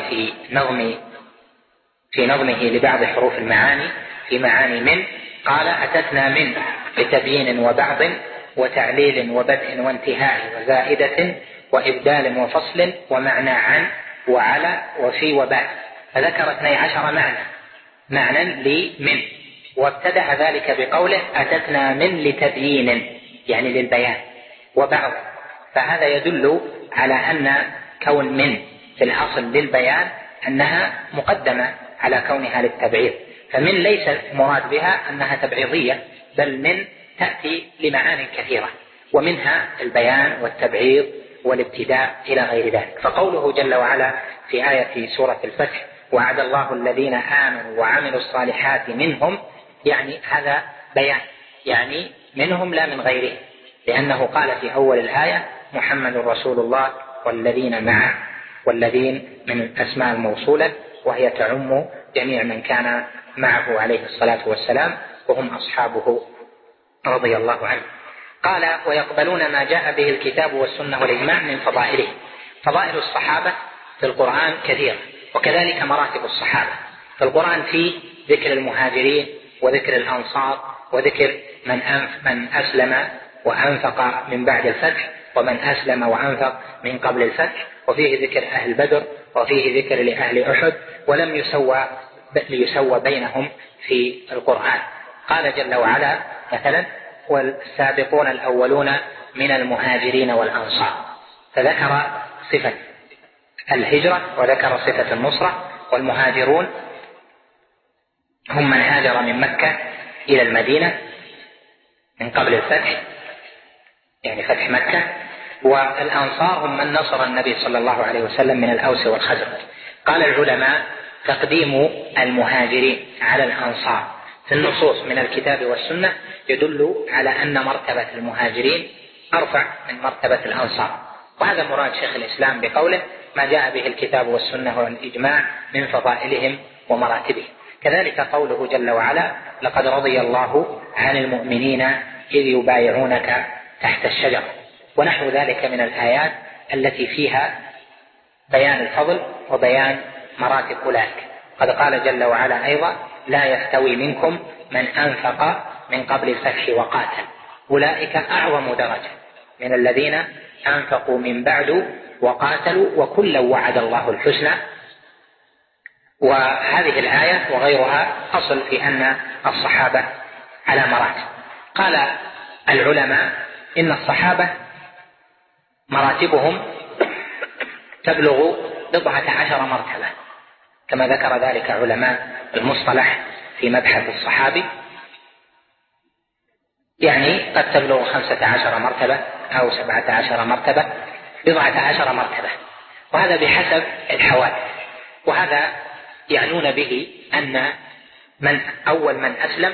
في نظمه لبعض حروف المعاني في معاني من، قال: أتتنا من لتبيين وبعض وتعليل وبدء وانتهاء وزائدة وإبدال وفصل ومعنى عن وعلى وفي وبعد. فذكر 12 معنى لمن، وابتدأ ذلك بقوله: أتتنا من لتبيين، يعني للبيان، وبعض. فهذا يدل على أن كون من في الأصل للبيان أنها مقدمة على كونها للتبعيض. فمن ليس مراد بها أنها تبعيضية، بل من تأتي لمعان كثيرة، ومنها البيان والتبعيض والابتداء إلى غير ذلك. فقوله جل وعلا في آية سورة الفتح: وعد الله الذين آمنوا وعملوا الصالحات منهم، يعني هذا بيان، يعني منهم لا من غيره، لأنه قال في أول الآية: محمد رسول الله والذين معه، والذين من الأسماء الموصولة، وهي تعم جميع من كان معه عليه الصلاة والسلام، وهم أصحابه رضي الله عنه. قال: ويقبلون ما جاء به الكتاب والسنة والإجماع من فضائله. فضائل الصحابة في القرآن كثيرة، وكذلك مراتب الصحابة في القرآن، في ذكر المهاجرين وذكر الأنصار وذكر من أسلم وأنفق من بعد الفتح، ومن أسلم وأنفق من قبل الفتح، وفيه ذكر أهل بدر، وفيه ذكر لأهل أحد، ولم يسوى بينهم في القرآن. قال جل وعلا مثلا: والسابقون الأولون من المهاجرين والأنصار، فذكر صفة الهجرة وذكر صفة النصرة. والمهاجرون هم من هاجر من مكة إلى المدينة من قبل الفتح، يعني فتح مكة. والأنصار هم من نصر النبي صلى الله عليه وسلم من الأوس والخزرج. قال العلماء: تقديم المهاجرين على الأنصار في النصوص من الكتاب والسنة يدل على أن مرتبة المهاجرين أرفع من مرتبة الأنصار، وهذا مراد شيخ الإسلام بقوله: ما جاء به الكتاب والسنة والإجماع من فضائلهم ومراتبهم. كذلك قوله جل وعلا: لقد رضي الله عن المؤمنين إذ يبايعونك تحت الشجرة، ونحو ذلك من الآيات التي فيها بيان الفضل وبيان مراتب أولئك. قد قال جل وعلا أيضا: لا يستوي منكم من أنفق من قبل الفتح وقاتل أولئك أعظم درجة من الذين أنفقوا من بعد وقاتلوا وكلا وعد الله الحسنى. وهذه الآية وغيرها أصل في أن الصحابة على مراتب. قال العلماء إن الصحابة مراتبهم تبلغ 14 مرتبة، كما ذكر ذلك علماء المصطلح في مبحث الصحابي، يعني قد تبلغ 15 مرتبة أو 17 مرتبة، 14 مرتبة، وهذا بحسب الحوادث. وهذا يعنون به أن أول من أسلم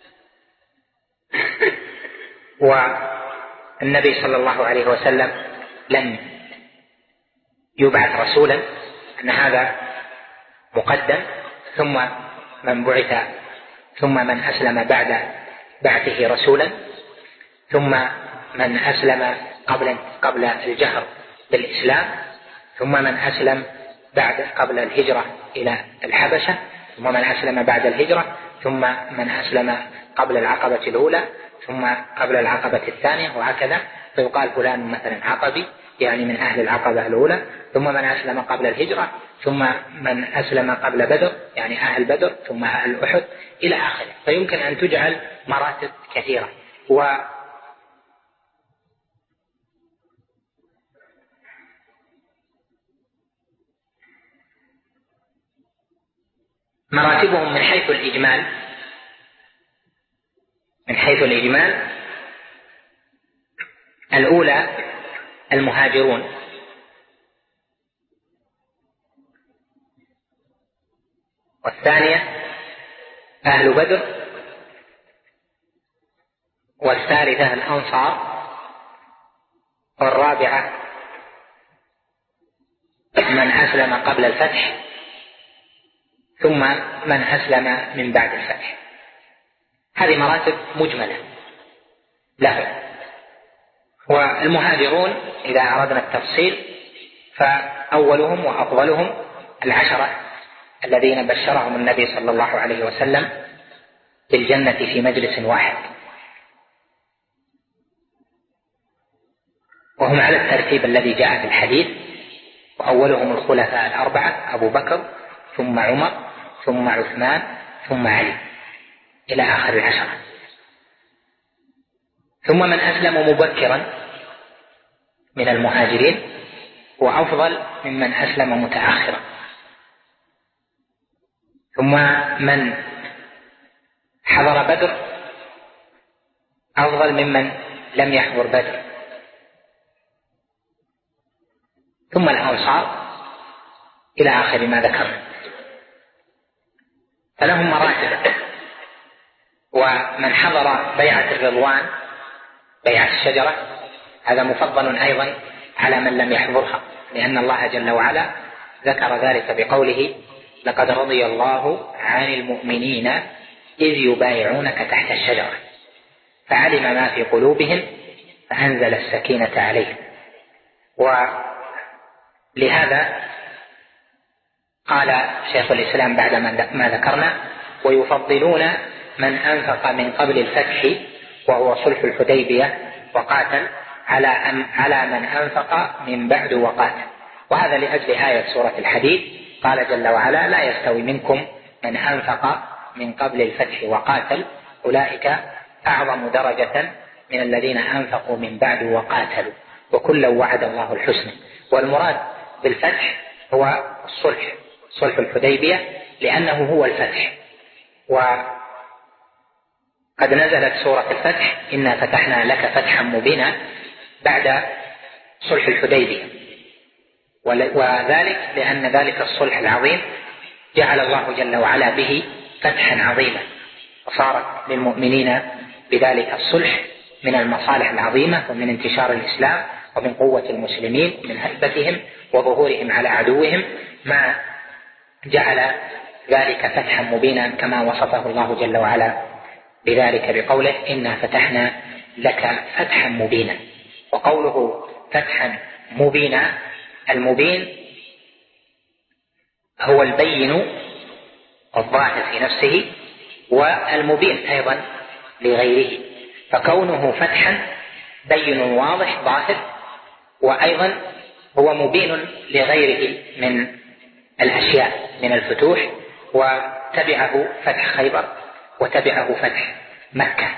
والنبي صلى الله عليه وسلم لم يبعث رسولا، أن هذا مقدم، ثم من بعث، ثم من أسلم بعد بعثه رسولا، ثم من أسلم قبل الجهر بالإسلام، ثم من أسلم قبل الهجرة إلى الحبشة، ثم من أسلم بعد الهجرة، ثم من أسلم قبل العقبة الأولى، ثم قبل العقبة الثانية، وهكذا. فيقال فلان مثلا عقبي، يعني من أهل العقبة الأولى، ثم من أسلم قبل الهجرة، ثم من أسلم قبل بدر، يعني أهل بدر، ثم أهل أحد، إلى آخره. فيمكن أن تجعل مراتب كثيرة. مراتبهم من حيث الإجمال الأولى المهاجرون، والثانية أهل بدر، والثالثة الأنصار، والرابعة من أسلم قبل الفتح، ثم من أسلم من بعد الفتح. هذه مراتب مجملة لهم. والمهاجرون إذا أردنا التفصيل فأولهم وأفضلهم 10 الذين بشرهم النبي صلى الله عليه وسلم بالجنة في مجلس واحد، وهم على الترتيب الذي جاء في الحديث. وأولهم الخلفاء 4: أبو بكر، ثم عمر، ثم عثمان، ثم علي، إلى آخر 10. ثم من أسلم مبكرا من المهاجرين هو أفضل ممن أسلم متأخرا. ثم من حضر بدر أفضل ممن لم يحضر بدر. ثم الأنصار، إلى آخر ما ذكرنا. فلهم مراتب. ومن حضر بيعة الرضوان، بيعة الشجرة، هذا مفضل أيضا على من لم يحضرها، لأن الله جل وعلا ذكر ذلك بقوله: لقد رضي الله عن المؤمنين إذ يبايعونك تحت الشجرة فعلم ما في قلوبهم فأنزل السكينة عليهم. ولهذا قال شيخ الإسلام بعد ما ذكرنا: ويفضلون من أنفق من قبل الفتح وهو صلح الحديبية وقاتل على من أنفق من بعد وقاتل. وهذا لأجل آية سورة الحديد، قال جل وعلا: لا يستوي منكم من أنفق من قبل الفتح وقاتل أولئك أعظم درجة من الذين أنفقوا من بعد وقاتلوا وكلا وعد الله الحسنى. والمراد بالفتح هو الصلح، صلح الحديبية، لأنه هو الفتح. وقد نزلت سورة الفتح: إنا فتحنا لك فتحا مبينا، بعد صلح الحديبية. وذلك لأن ذلك الصلح العظيم جعل الله جل وعلا به فتحا عظيما، وصارت للمؤمنين بذلك الصلح من المصالح العظيمة ومن انتشار الإسلام ومن قوة المسلمين ومن هيبتهم وظهورهم على عدوهم، ما جعل ذلك فتحا مبينا كما وصفه الله جل وعلا بذلك بقوله: إنا فتحنا لك فتحا مبينا. وقوله فتحا مبينا. المبين هو البين الظاهر في نفسه والمبين أيضا لغيره، فكونه فتحا بين واضح ظاهر، وأيضا هو مبين لغيره من الأشياء من الفتوح، وتبعه فتح خيبر وتبعه فتح مكة.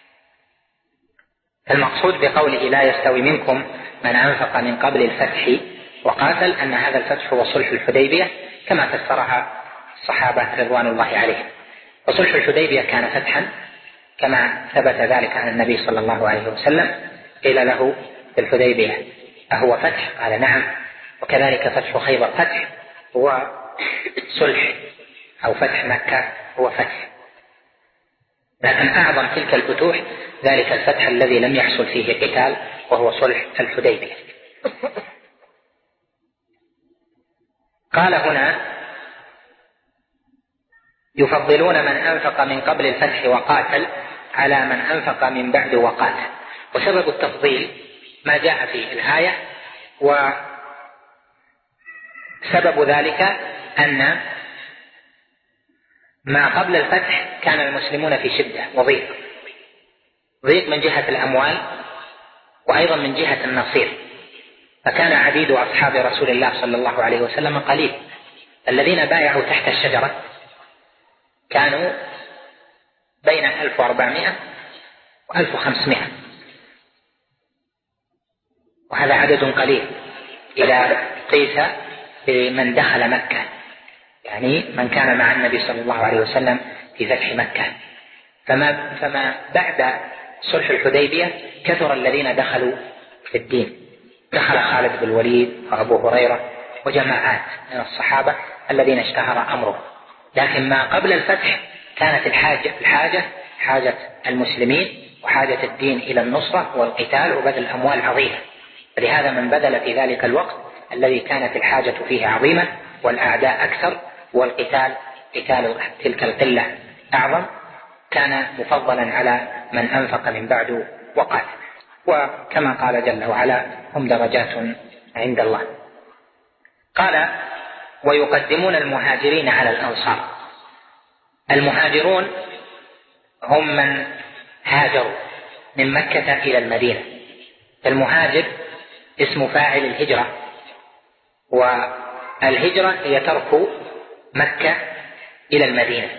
المقصود بقوله لا يستوي منكم من أنفق من قبل الفتح وقاتل أن هذا الفتح هو صلح الحديبية كما فسرها الصحابة رضوان الله عليهم. وصلح الحديبية كان فتحا كما ثبت ذلك عن النبي صلى الله عليه وسلم، قيل له في الحديبية أهو فتح؟ قال نعم. وكذلك فتح خيبر فتح، وصلح أو فتح مكة هو فتح. لكن أعظم تلك الفتوح ذلك الفتح الذي لم يحصل فيه قتال وهو صلح الحديبية. قال هنا يفضلون من أنفق من قبل الفتح وقاتل على من أنفق من بعد وقاتل. وسبب التفضيل ما جاء في الآية، وسبب ذلك أن ما قبل الفتح كان المسلمون في شدة وضيق، ضيق من جهة الأموال وأيضا من جهة النصير، فكان عديد أصحاب رسول الله صلى الله عليه وسلم قليل. الذين بايعوا تحت الشجرة كانوا بين 1400 و1500، وهذا عدد قليل إذا قيس بمن دخل مكة، يعني من كان مع النبي صلى الله عليه وسلم في فتح مكة. فما بعد صلح الحديبية كثر الذين دخلوا في الدين، دخل خالد بن الوليد وأبو هريرة وجماعات من الصحابة الذين اشتهر أمره. لكن ما قبل الفتح كانت حاجة المسلمين وحاجة الدين إلى النصرة والقتال وبذل الأموال عظيمة، فلهذا من بذل في ذلك الوقت الذي كانت الحاجة فيه عظيمة والأعداء أكثر والقتال قتال تلك القلة أعظم، كان مفضلا على من أنفق من بعد وقاتل. وكما قال جل وعلا هم درجات عند الله. قال ويقدمون المهاجرين على الأنصار. المهاجرون هم من هاجروا من مكة إلى المدينة. المهاجر اسم فاعل الهجرة، والهجرة هي ترك مكة إلى المدينة،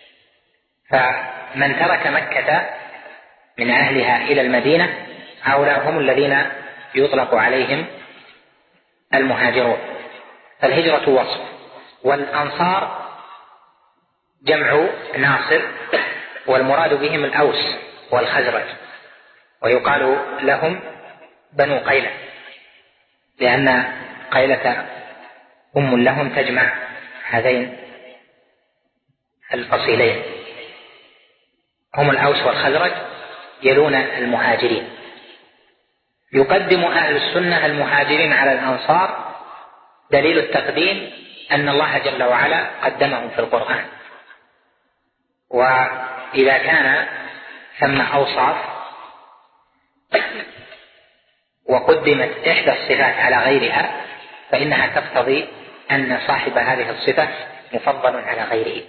فمن ترك مكة من أهلها إلى المدينة هؤلاء هم الذين يطلق عليهم المهاجرون. فالهجرة وصف، والأنصار جمع ناصر، والمراد بهم الأوس والخزرج، ويقال لهم بنو قيلة لأن قيلة أم لهم تجمع هذين الفصيلين، هم الأوس والخزرج يلون المهاجرين. يقدم أهل السنة المهاجرين على الأنصار. دليل التقديم أن الله جل وعلا قدمهم في القرآن، وإذا كان ثم أوصاف وقدمت إحدى الصفات على غيرها فإنها تقتضي أن صاحب هذه الصفة مفضل على غيره،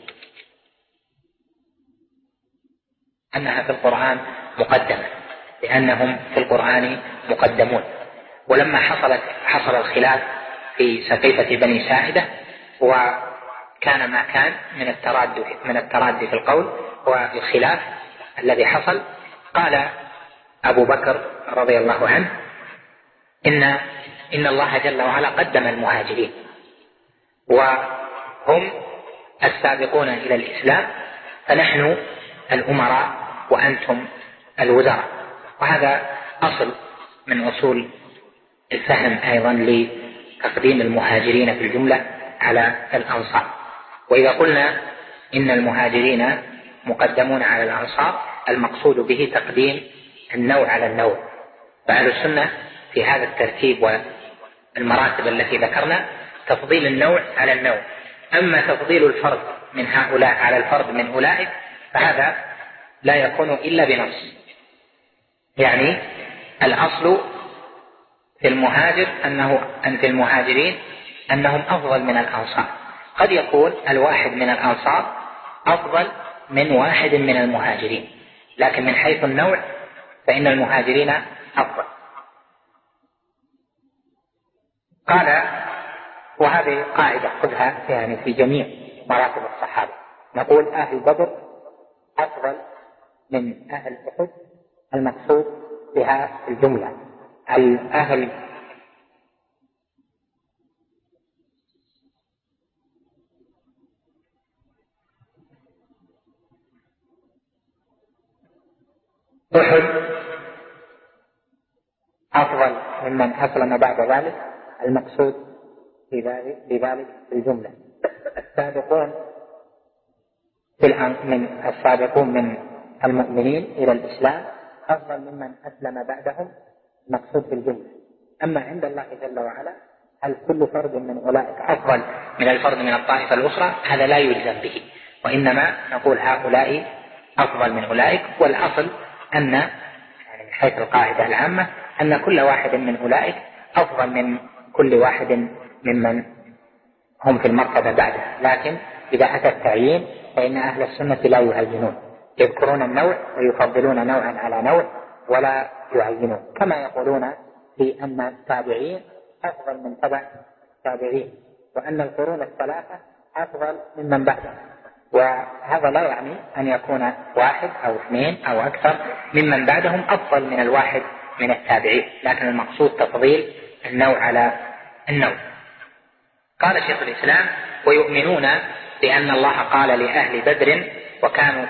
أنها في القرآن مقدمة لأنهم في القرآن مقدمون. ولما حصل الخلاف في سقيفة بني ساعدة وكان ما كان من الترادي في القول والخلاف الذي حصل، قال أبو بكر رضي الله عنه إن الله جل وعلا قدم المهاجرين وهم السابقون إلى الإسلام، فنحن الأمراء وأنتم الوزراء. وهذا أصل من أصول الفهم أيضا لتقديم المهاجرين في الجملة على الأنصار. وإذا قلنا إن المهاجرين مقدمون على الأنصار المقصود به تقديم النوع على النوع، فأهل السنة في هذا الترتيب والمراتب التي ذكرنا تفضيل النوع على النوع. أما تفضيل الفرد من هؤلاء على الفرد من أولئك فهذا لا يكون إلا بنص، يعني الأصل في المهاجرين أنهم أفضل من الأنصار. قد يكون الواحد من الأنصار أفضل من واحد من المهاجرين، لكن من حيث النوع فإن المهاجرين أفضل. قال، وهذه قاعدة خذها يعني في جميع مراتب الصحابة، نقول أهل بدر أفضل من أهل أحد، المقصود بها الجملة. أهل أحد أفضل ممن أسلم بعد ذلك، المقصود بذلك الجملة. السابقون من المؤمنين إلى الإسلام أفضل ممن أسلم بعدهم، المقصود بالجملة. أما عند الله جل وعلا هل كل فرد من أولئك أفضل من الفرد من الطائفة الأخرى؟ هذا لا يلزم به، وإنما نقول هؤلاء أفضل من أولئك. والأصل أن يعني من حيث القاعدة العامة أن كل واحد من أولئك أفضل من كل واحد ممن هم في المرتبة بعده. لكن إذا أتى التعيين فإن أهل السنة لا يعينون، يذكرون النوع ويفضلون نوعا على نوع ولا يعينون، كما يقولون في أن التابعين أفضل من تبع التابعين، وأن القرون الثلاثة أفضل ممن بعده. وهذا لا يعني أن يكون واحد أو اثنين أو أكثر ممن بعدهم أفضل من الواحد من التابعين، لكن المقصود تفضيل النوع على النوع. قال شيخ الإسلام: ويؤمنون بأن الله قال لأهل بدر وكانوا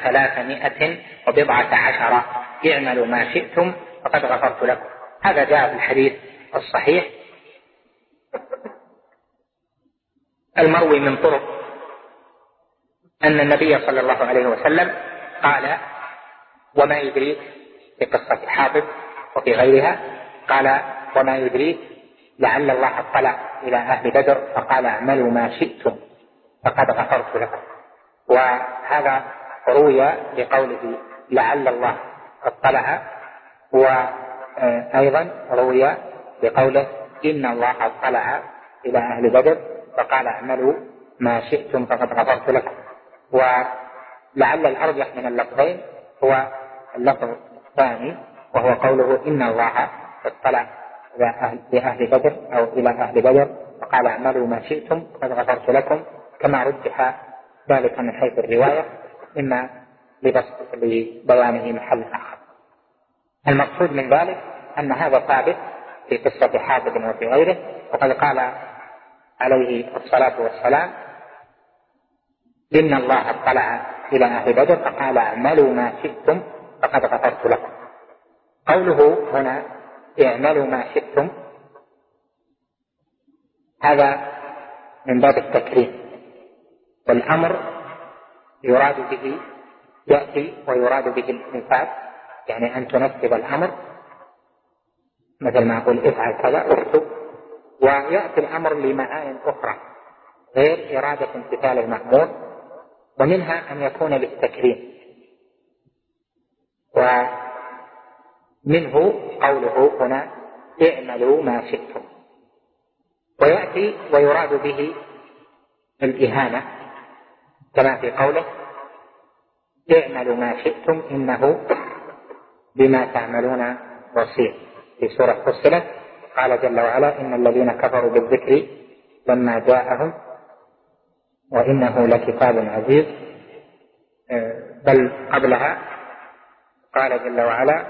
310 اعملوا ما شئتم فقد غفرت لكم. هذا جاء في الحديث الصحيح المروي من طرق أن النبي صلى الله عليه وسلم قال: وما يدريك، في قصة حاطب وفي غيرها قال: وما يدريك لعل الله اطلع إلى أهل بدر فقال: اعملوا ما شئتم فقد غفرت لكم. وهذا روي بقوله لعل الله اطلع، وأيضا روي بقوله إن الله اطلع إلى أهل بدر فقال: اعملوا ما شئتم فقد غفرت لكم. ولعل الأرجح من اللفظين هو اللفظ الثاني، وهو قوله إن الله اطلع لأهل بدر أو إلى أهل بدر فقال: اعملوا ما شئتم فقد غفرت لكم، كما رجح ذلك من حيث الرواية، إما لبيانه محل آخر. المقصود من ذلك أن هذا ثابت في قصة حاطب وفي غيره، وقد قال عليه الصلاة والسلام: إن الله اطلع إلى أهل بدر فقال: اعملوا ما شئتم فقد غفرت لكم. قوله هنا اعملوا ما شئتم هذا من باب التكريم، والأمر يراد به يأتي ويراد به الإنفاذ، يعني أن تنفذ الأمر، مثل ما أقول افعل كذا اكتب. ويأتي الأمر لمعان أخرى غير إرادة امتثال المأمور، ومنها أن يكون للتكريم، ومنه قوله هنا اعملوا ما شئتم. ويأتي ويراد به الإهانة، كما في قوله اعملوا ما شئتم إنه بما تعملون بصير في سورة فصلت. قال جل وعلا: إن الذين كفروا بالذكر لما جاءهم وإنه لكتاب عزيز. بل قبلها قال جل وعلا: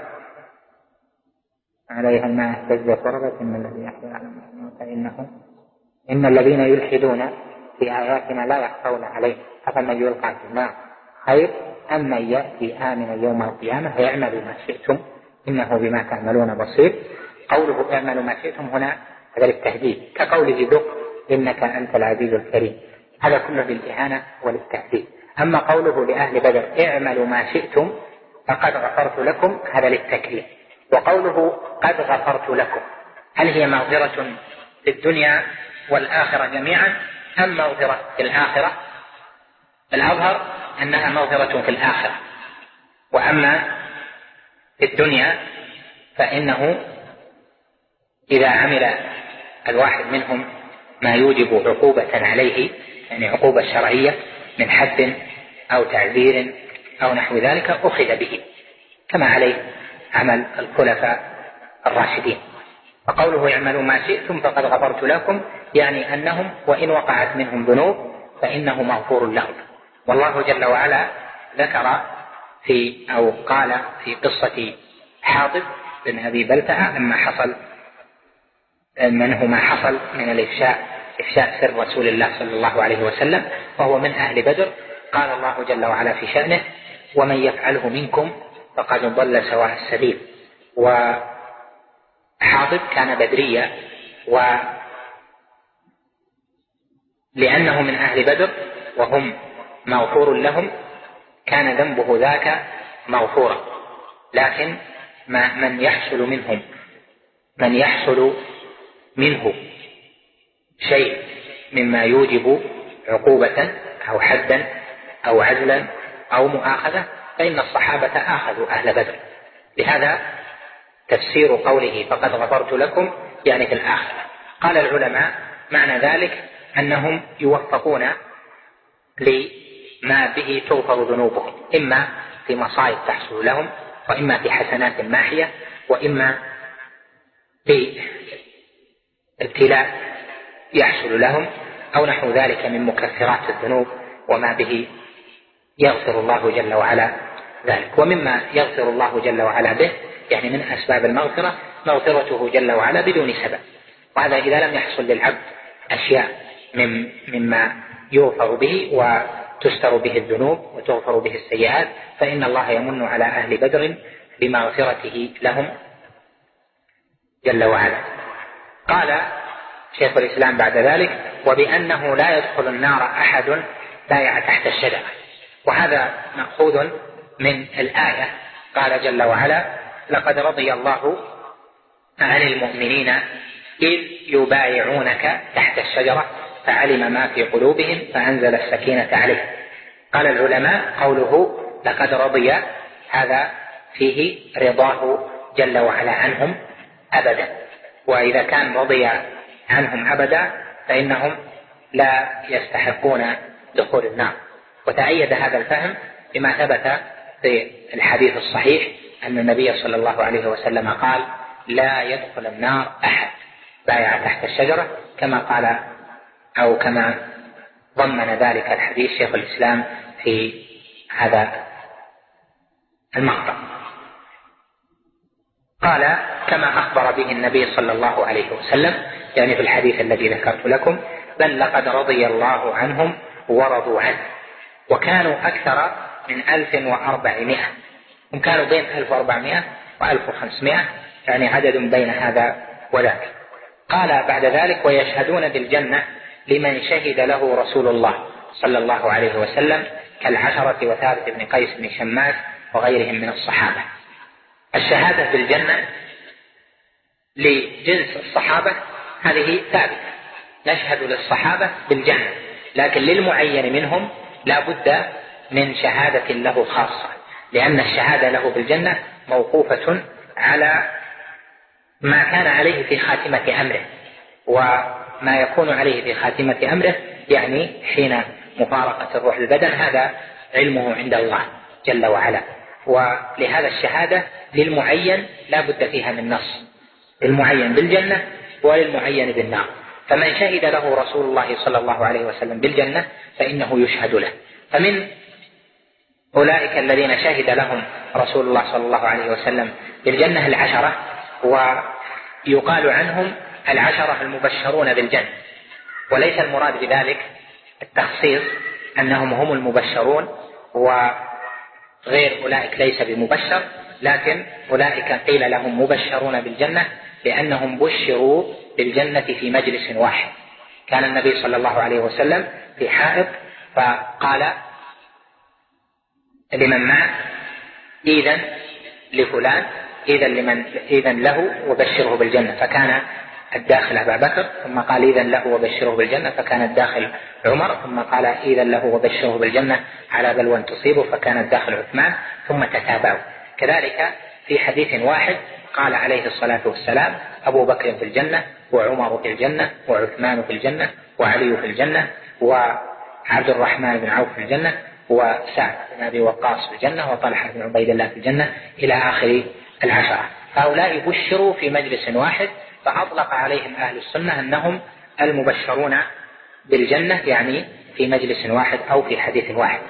عليها ما اهتزت وربت إن الذي يحيى على إن الذين يلحدون في آياتنا لا يخفون عليه أفمن يلقى في النار خير أم من يأتي آمنا يوم القيامة فيعمل ما شئتم إنه بما تعملون بصير. قوله اعملوا ما شئتم هنا هذا للتهديد، كقوله ذق إنك أنت العزيز الكريم، هذا كله للإهانة وللتهديد. أما قوله لأهل بدر اعملوا ما شئتم فقد غفرت لكم هذا للتكريم. وقوله قد غفرت لكم هل هي مغفرة في الدنيا والآخرة جميعا أم مغفرة في الآخرة؟ الأظهر أنها مغفرة في الآخرة، وأما في الدنيا فإنه إذا عمل الواحد منهم ما يوجب عقوبة عليه، يعني عقوبة شرعية من حد أو تعزير أو نحو ذلك، أخذ به كما عليه عمل الخلفاء الراشدين. وقوله اعملوا ما شئتم فقد غفرت لكم، يعني أنهم وإن وقعت منهم ذنوب فإنه مغفور لهم. والله جل وعلا ذكر أو قال في قصة حاطب بن أبي بلتعة لما حصل منه ما حصل من إفشاء سر رسول الله صلى الله عليه وسلم وهو من أهل بدر، قال الله جل وعلا في شأنه: ومن يفعله منكم فقد ضل سواء السبيل. وحاطب كان بدريا، ولأنه من أهل بدر وهم مغفور لهم كان ذنبه ذاك مغفورا، لكن من يحصل منه شيء مما يوجب عقوبة أو حدا أو عزلا أو مؤاخذة فإن الصحابة آخذوا أهل بدر. لهذا تفسير قوله فقد غفرت لكم يعني في الآخرة. قال العلماء معنى ذلك أنهم يوفقون لما به تغفر ذنوبهم، إما في مصائب تحصل لهم، وإما في حسنات ماحية، وإما في ابتلاء يحصل لهم أو نحو ذلك من مكفرات الذنوب وما به يغفر الله جل وعلا ذلك. ومما يغفر الله جل وعلا به يعني من أسباب المغفرة مغفرته جل وعلا بدون سبب، وهذا إذا لم يحصل للعبد أشياء مما يغفر به وتستر به الذنوب وتغفر به السيئات فإن الله يمن على أهل بدر بمغفرته لهم جل وعلا. قال شيخ الإسلام بعد ذلك: وبأنه لا يدخل النار أحد بايع تحت الشجرة. وهذا مأخوذ من الآية، قال جل وعلا: لقد رضي الله عن المؤمنين إذ يبايعونك تحت الشجرة فعلم ما في قلوبهم فأنزل السكينة عليه. قال العلماء قوله لقد رضي هذا فيه رضاه جل وعلا عنهم أبدا، وإذا كان رضي عنهم أبدا فإنهم لا يستحقون دخول النار. وتأيد هذا الفهم بما ثبت في الحديث الصحيح أن النبي صلى الله عليه وسلم قال: لا يدخل النار أحد بايع تحت الشجرة، كما قال أو كما ضمن ذلك الحديث شيخ الإسلام في هذا المقطع. قال: كما أخبر به النبي صلى الله عليه وسلم يعني في الحديث الذي ذكرت لكم: بل لقد رضي الله عنهم ورضوا عنه. وكانوا أكثر من 1400، هم كانوا بين 1400 و1500، يعني عدد بين هذا وذاك. قال بعد ذلك: ويشهدون بالجنة لمن شهد له رسول الله صلى الله عليه وسلم كالعشرة وثابت بن قيس بن شماس وغيرهم من الصحابة. الشهادة بالجنة لجنس الصحابة هذه ثابتة، نشهد للصحابة بالجنة، لكن للمعين منهم لا بد من شهادة له خاصة، لأن الشهادة له بالجنة موقوفة على ما كان عليه في خاتمة أمره، وما يكون عليه في خاتمة أمره يعني حين مفارقة الروح البدن هذا علمه عند الله جل وعلا. ولهذا الشهادة للمعين لا بد فيها من نص، المعين بالجنة وللمعين بالنار. فمن شهد له رسول الله صلى الله عليه وسلم بالجنة فإنه يشهد له. فمن أولئك الذين شهد لهم رسول الله صلى الله عليه وسلم بالجنة العشرة، ويقال عنهم العشرة المبشرون بالجنة، وليس المراد بذلك التخصيص أنهم هم المبشرون وغير أولئك ليس بمبشر، لكن أولئك قيل لهم مبشرون بالجنة لأنهم بشروا بالجنة في مجلس واحد. كان النبي صلى الله عليه وسلم في حائط فقال لمن معه: إذن لفلان، إذن له وبشره بالجنة، فكان الداخل أبا بكر، ثم قال إذن له وبشره بالجنة فكان الداخل عمر، ثم قال إذن له وبشره بالجنة على بلوى تصيبه فكان الداخل عثمان، ثم تتابعوا. كذلك في حديث واحد قال عليه الصلاة والسلام: أبو بكر في الجنة، وعمر في الجنة، وعثمان في الجنة، وعلي في الجنة، وعبد الرحمن بن عوف في الجنة، وسعد بن أبي وقاص في الجنة، وطلحة بن عبيد الله في الجنة، إلى آخر العشرة. هؤلاء بشروا في مجلس واحد، فأطلق عليهم أهل السنة أنهم المبشرون بالجنة، يعني في مجلس واحد أو في حديث واحد.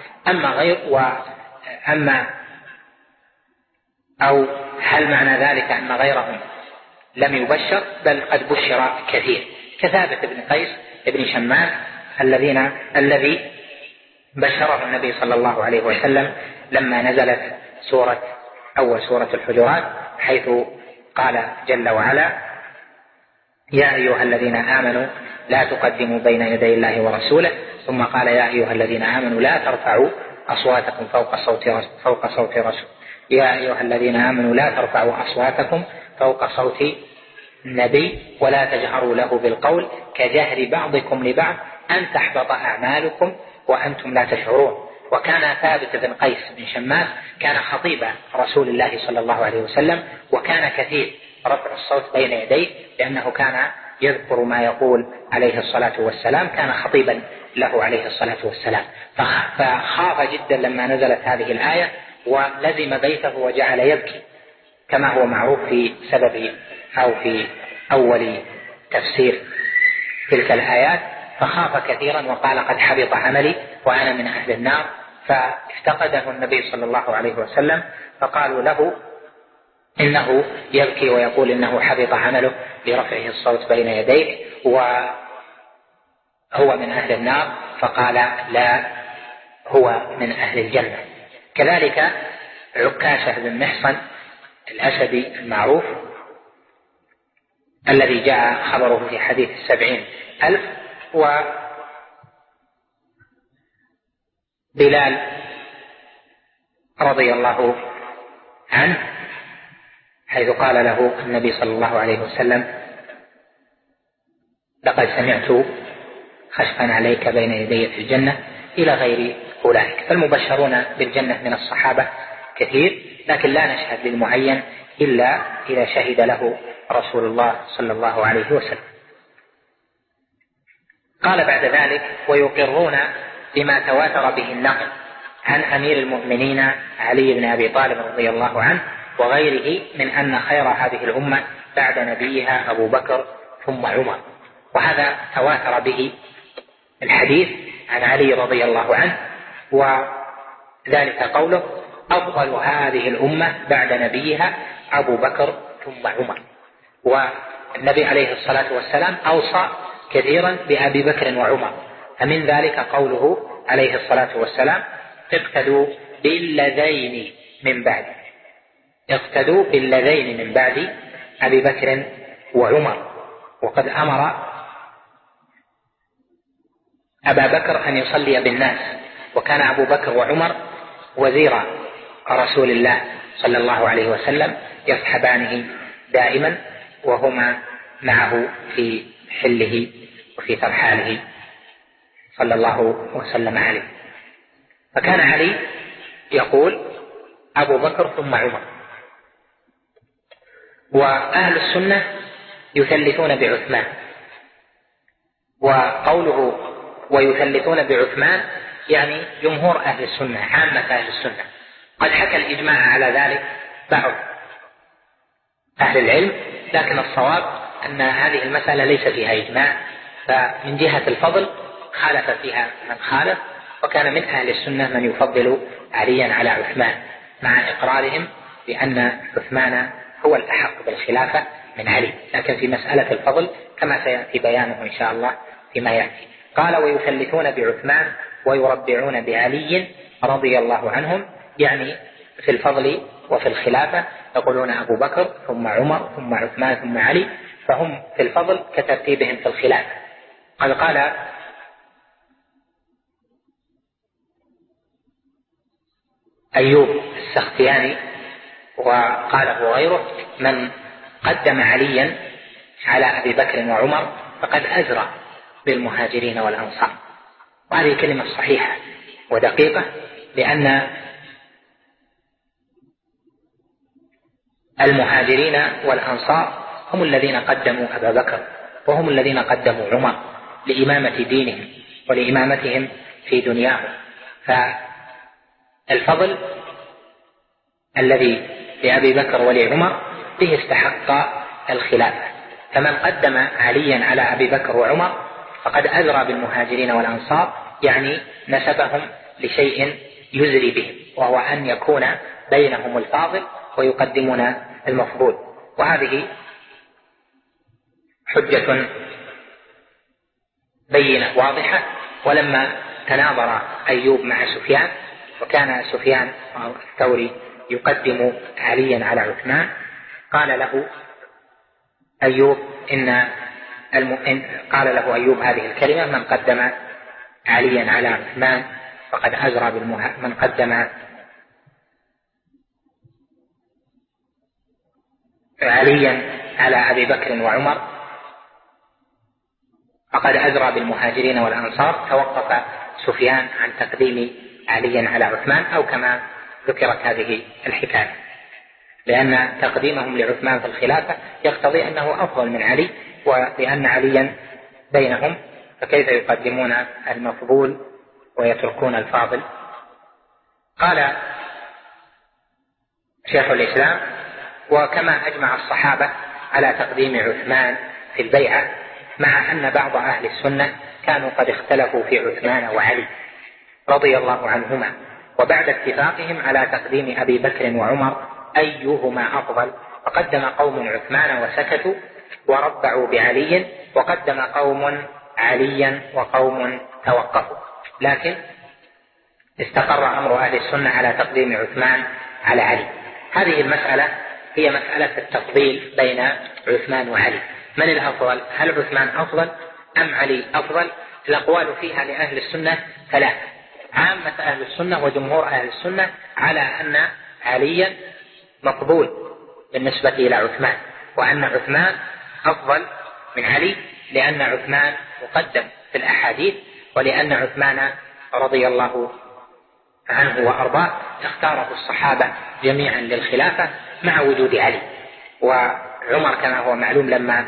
أو هل معنى ذلك أن غيرهم لم يبشر؟ بل قد بشر كثير، كثابت بن قيس بن شماس الذي بشره النبي صلى الله عليه وسلم لما نزلت أول سورة الحجرات، حيث قال جل وعلا: يا أيها الذين آمنوا لا تقدموا بين يدي الله ورسوله، ثم قال: يا أيها الذين آمنوا لا ترفعوا أصواتكم فوق صوت رسول يا أيها الذين آمنوا لا ترفعوا أصواتكم فوق صوت النبي ولا تجهروا له بالقول كجهر بعضكم لبعض أن تحبط أعمالكم وأنتم لا تشعرون. وكان ثابت بن قيس بن شماس كان خطيب رسول الله صلى الله عليه وسلم، وكان كثير رفع الصوت بين يديه، لأنه كان يذكر ما يقول عليه الصلاة والسلام، كان خطيبا له عليه الصلاة والسلام. فخاف جدا لما نزلت هذه الآية، ولزم بيته وجعل يبكي، كما هو معروف في سبب أو في أول تفسير تلك الآيات. فخاف كثيرا وقال: قد حبط عملي وأنا من أهل النار. فافتقده النبي صلى الله عليه وسلم، فقالوا له إنه يبكي ويقول إنه حبط عمله لرفعه الصوت بين يديك وهو من أهل النار. فقال: لا، هو من أهل الجنة. كذلك عكاشة بن محصن الأسدي المعروف الذي جاء خبره في حديث 70,000، وبلال رضي الله عنه حيث قال له النبي صلى الله عليه وسلم: لقد سمعت خشفا عليك بين يدي في الجنة، إلى غير أولئك. فالمبشرون بالجنة من الصحابة كثير، لكن لا نشهد للمعين إلا إذا شهد له رسول الله صلى الله عليه وسلم. قال بعد ذلك: ويقرون بما تواتر به النقل عن أمير المؤمنين علي بن أبي طالب رضي الله عنه وغيره من أن خير هذه الأمة بعد نبيها أبو بكر ثم عمر. وهذا تواتر به الحديث عن علي رضي الله عنه، وذلك قوله: أفضل هذه الأمة بعد نبيها أبو بكر ثم عمر. والنبي عليه الصلاة والسلام أوصى كثيرا بأبي بكر وعمر، فمن ذلك قوله عليه الصلاة والسلام: اقتدوا بالذين من بعد، اقتدوا بالذين من بعد أبي بكر وعمر. وقد أمر أبا بكر أن يصلي بالناس، وكان أبو بكر وعمر وزير رسول الله صلى الله عليه وسلم، يصحبانه دائما وهما معه في حله وفي ترحاله صلى الله وسلم عليه. فكان علي يقول: أبو بكر ثم عمر. وأهل السنة يثلثون بعثمان، وقوله ويثلثون بعثمان يعني جمهور أهل السنة، عامة أهل السنة. قد حكى الإجماع على ذلك بعض أهل العلم، لكن الصواب أن هذه المسألة ليس فيها إجماع، فمن جهة الفضل خالف فيها من خالف، وكان من أهل السنة من يفضل عليا على عثمان، مع إقرارهم بأن عثمان هو الأحق بالخلافة من علي، لكن في مسألة الفضل كما سيأتي بيانه إن شاء الله فيما يأتي. قال: ويثلثون بعثمان ويربعون بعلي رضي الله عنهم، يعني في الفضل وفي الخلافة يقولون أبو بكر ثم عمر ثم عثمان ثم علي، فهم في الفضل كترتيبهم في الخلافة. قد قال أيوب السختياني وقاله غيره: من قدم عليا على أبي بكر وعمر فقد أزرى بالمهاجرين والأنصار. وهذه كلمة صحيحة ودقيقة، لأن المهاجرين والأنصار هم الذين قدموا أبا بكر وهم الذين قدموا عمر لإمامة دينهم ولإمامتهم في دنياهم. فالفضل الذي لأبي بكر ولعمر به استحق الخلافة. فمن قدم عليا على أبي بكر وعمر فقد أذرى بالمهاجرين والأنصار، يعني نسبهم لشيء يزري بهم، وهو أن يكون بينهم الفاضل ويقدمون المفضول. وهذه حجة بينة واضحة. ولما تناظر أيوب مع سفيان، وكان سفيان الثوري يقدم عليا على عثمان، قال له أيوب هذه الكلمة: من قدم عليا على عثمان فقد أزرى من قدم عليا على أبي بكر وعمر فقد أزرى بالمهاجرين والأنصار. توقف سفيان عن تقديم عليا على عثمان، أو كما ذكرت هذه الحكاية، لأن تقديمهم لعثمان في الخلافة يقتضي أنه أفضل من علي، ولأن عليا بينهم فكيف يقدمون المفضول ويتركون الفاضل؟ قال شيخ الإسلام: وكما أجمع الصحابة على تقديم عثمان في البيعة، مع أن بعض أهل السنة كانوا قد اختلفوا في عثمان وعلي رضي الله عنهما، وبعد اتفاقهم على تقديم أبي بكر وعمر أيهما أفضل، فقدم قوم عثمان وسكتوا وربعوا بعلي، وقدم قوم عليا وقوم توقفوا. لكن استقر أمر أهل السنة على تقديم عثمان على علي. هذه المسألة هي مسألة التفضيل بين عثمان وعلي. من الأفضل؟ هل عثمان أفضل أم علي أفضل؟ الأقوال فيها لأهل السنة ثلاثة: عامة أهل السنة وجمهور أهل السنة على أن عليا مقبول بالنسبة إلى عثمان، وأن عثمان أفضل من علي، لأن عثمان مقدم في الأحاديث، ولأن عثمان رضي الله عنه وأرضاه اختاره الصحابة جميعا للخلافة مع وجود علي. وعمر كما هو معلوم لما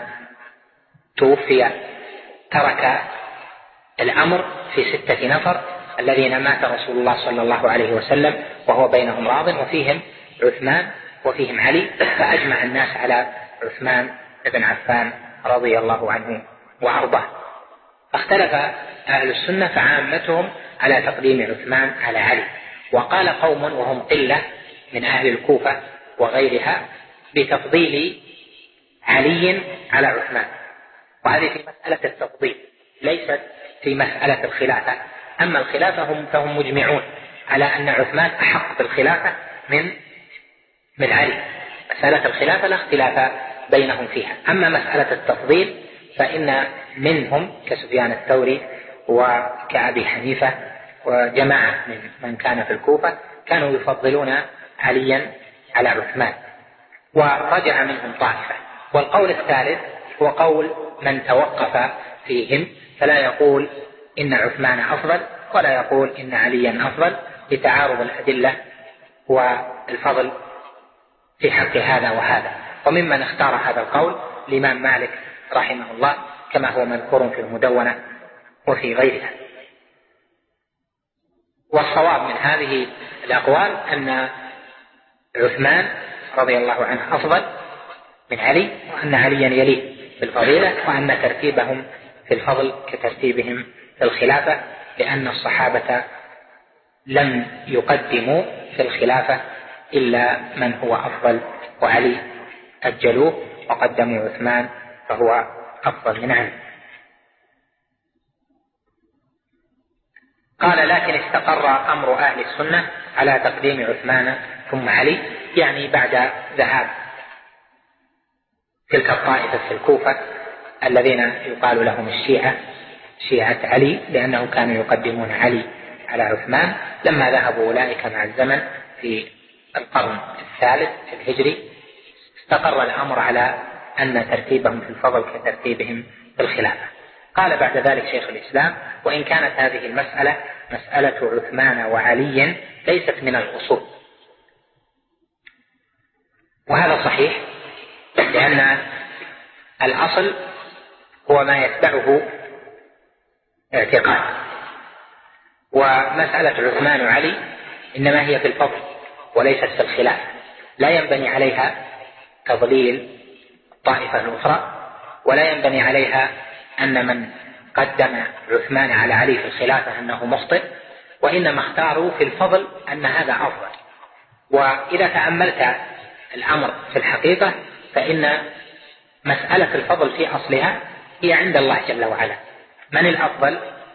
توفي ترك الأمر في 6 نفر الذين مات رسول الله صلى الله عليه وسلم وهو بينهم راض، وفيهم عثمان وفيهم علي، فأجمع الناس على عثمان بن عفان رضي الله عنه وأرضاه. اختلف أهل السنة فعامتهم على تقديم عثمان على علي، وقال قوم وهم قلة من أهل الكوفة وغيرها بتفضيل علي على عثمان، وهذه في مسألة التفضيل ليست في مسألة الخلافة. أما الخلافة فهم مجمعون على أن عثمان أحق بالخلافة من علي. مسألة الخلافة لا اختلاف بينهم فيها. أما مسألة التفضيل فإن منهم كسفيان الثوري وكأبي حنيفة وجماعة من كان في الكوفة كانوا يفضلون عليا على عثمان، ورجع منهم طائفة. والقول الثالث هو قول من توقف فيهم، فلا يقول إن عثمان أفضل ولا يقول إن عليا أفضل، لتعارض الأدلة والفضل في حق هذا وهذا. وممن اختار هذا القول الإمام مالك رحمه الله، كما هو مذكور في المدونة وفي غيرها. والصواب من هذه الأقوال أن عثمان رضي الله عنه أفضل من علي، وأن عليا يليه في الفضيلة، وأن ترتيبهم في الفضل كترتيبهم في الخلافة، لأن الصحابة لم يقدموا في الخلافة إلا من هو أفضل، وعلي أجلوه وقدموا عثمان فهو أفضل من علي. قال: لكن استقر أمر أهل السنة على تقديم عثمان ثم علي، يعني بعد ذهاب تلك الطائفة في الكوفة الذين يقال لهم الشيعة، شيعة علي، لأنهم كانوا يقدمون علي على عثمان. لما ذهبوا أولئك مع الزمن في القرن الثالث الهجري استقر الأمر على أن ترتيبهم في الفضل كترتيبهم في الخلافة. قال بعد ذلك شيخ الإسلام: وإن كانت هذه المسألة مسألة عثمان وعلي ليست من الأصول، وهذا صحيح، لأن الأصل هو ما يتبعه اعتقاد. ومسألة عثمان وعلي إنما هي في الفضل وليست في الخلاف، لا ينبني عليها تضليل الطائفة الأخرى، ولا ينبني عليها أن من قدم عثمان على علي في الخلافة أنه مخطئ، وإنما اختاروا في الفضل أن هذا أفضل. وإذا تأملت الأمر في الحقيقة فإن مسألة الفضل في أصلها هي عند الله جل وعلا. من الأفضل؟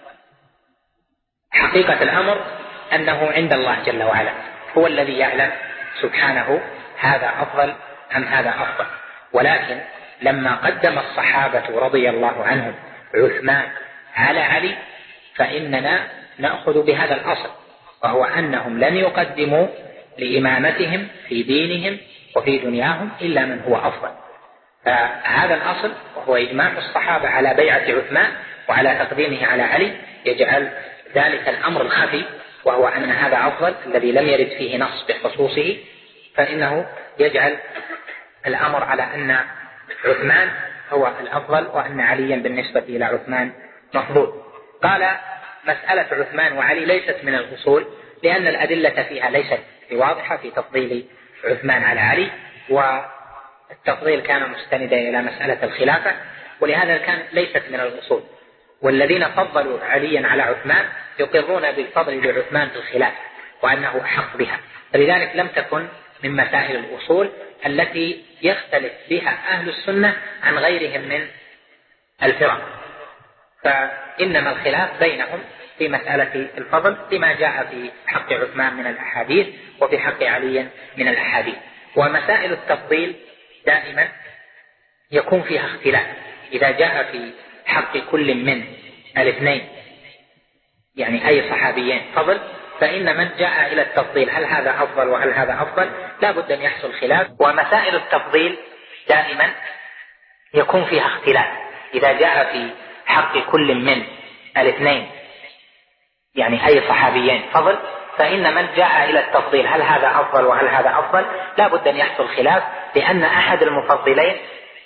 حقيقة الأمر أنه عند الله جل وعلا، هو الذي يعلم سبحانه هذا أفضل أم هذا أفضل. ولكن لما قدم الصحابة رضي الله عنهم عثمان على علي فإننا نأخذ بهذا الأصل، وهو أنهم لن يقدموا لإمامتهم في دينهم وفي دنياهم إلا من هو أفضل. فهذا الأصل وهو إجماع الصحابة على بيعة عثمان وعلى تقديمه على علي يجعل ذلك الأمر الخفي، وهو أن هذا أفضل الذي لم يرد فيه نص بخصوصه، فإنه يجعل الأمر على أن عثمان هو الأفضل وأن عليا بالنسبة إلى عثمان مفضول. قال مسألة عثمان وعلي ليست من الأصول، لأن الأدلة فيها ليست واضحة في تفضيل عثمان على علي، والتفضيل كان مستندا إلى مسألة الخلافة، ولهذا كان ليست من الأصول. والذين فضلوا عليا على عثمان يقرون بالفضل لعثمان في الخلافة وأنه أحق بها، فلذلك لم تكن من مسائل الأصول التي يختلف بها أهل السنة عن غيرهم من الفرق. فإنما الخلاف بينهم في مسألة الفضل لما جاء في حق عثمان من الأحاديث وفي حق علي من الأحاديث. ومسائل التفضيل دائما يكون فيها اختلاف، إذا جاء في حق كل من الاثنين يعني أي صحابيين فضل، فإن من جاء إلى التفضيل هل هذا أفضل وهل هذا أفضل لا بد أن يحصل خلاف. ومسائل التفضيل دائما يكون فيها اختلاف، إذا جاء في حق كل من الاثنين يعني أي صحابيين فضل، فإن من جاء إلى التفضيل هل هذا أفضل وهل هذا أفضل لا بد أن يحصل خلاف، لأن أحد المفضلين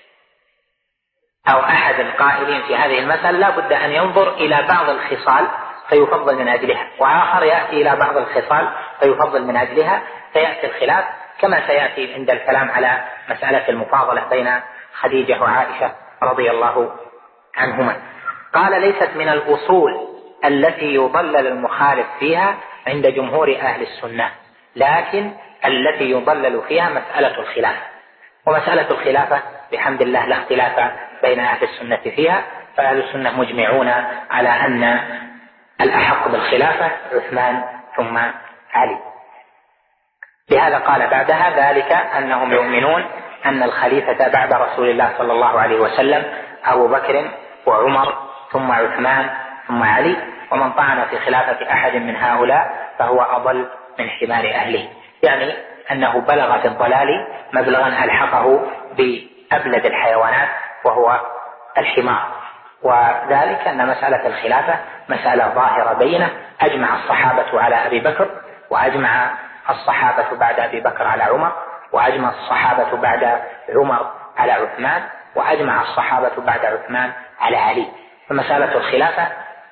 أو أحد القائلين في هذه المسألة لا بد أن ينظر إلى بعض الخصال فيفضل من أجلها، وآخر يأتي إلى بعض الخصال فيفضل من أجلها، فيأتي الخلاف كما سيأتي عند الكلام على مسألة المفاضلة بين خديجة وعائشة رضي الله عنهما. قال ليست من الأصول التي يضلل المخالف فيها عند جمهور أهل السنة، لكن التي يضلل فيها مسألة الخلافة. ومسألة الخلافة بحمد الله لا اختلاف بين أهل السنة فيها، فأهل السنة مجمعون على أن الأحق بالخلافة عثمان ثم علي. لهذا قال بعدها ذلك أنهم يؤمنون أن الخليفة بعد رسول الله صلى الله عليه وسلم أبو بكر وعمر ثم عثمان ثم علي، ومن طعن في خلافة أحد من هؤلاء فهو أضل من حمار أهله، يعني أنه بلغ في الضلال مبلغا ألحقه بأبلد الحيوانات وهو الحمار. وذلك أن مسألة الخلافة مسألة ظاهرة بينة، أجمع الصحابة على أبي بكر، وأجمع الصحابة بعد أبي بكر على عمر، وأجمع الصحابة بعد عمر على عثمان، وأجمع الصحابة بعد عثمان على علي. فمسألة الخلافة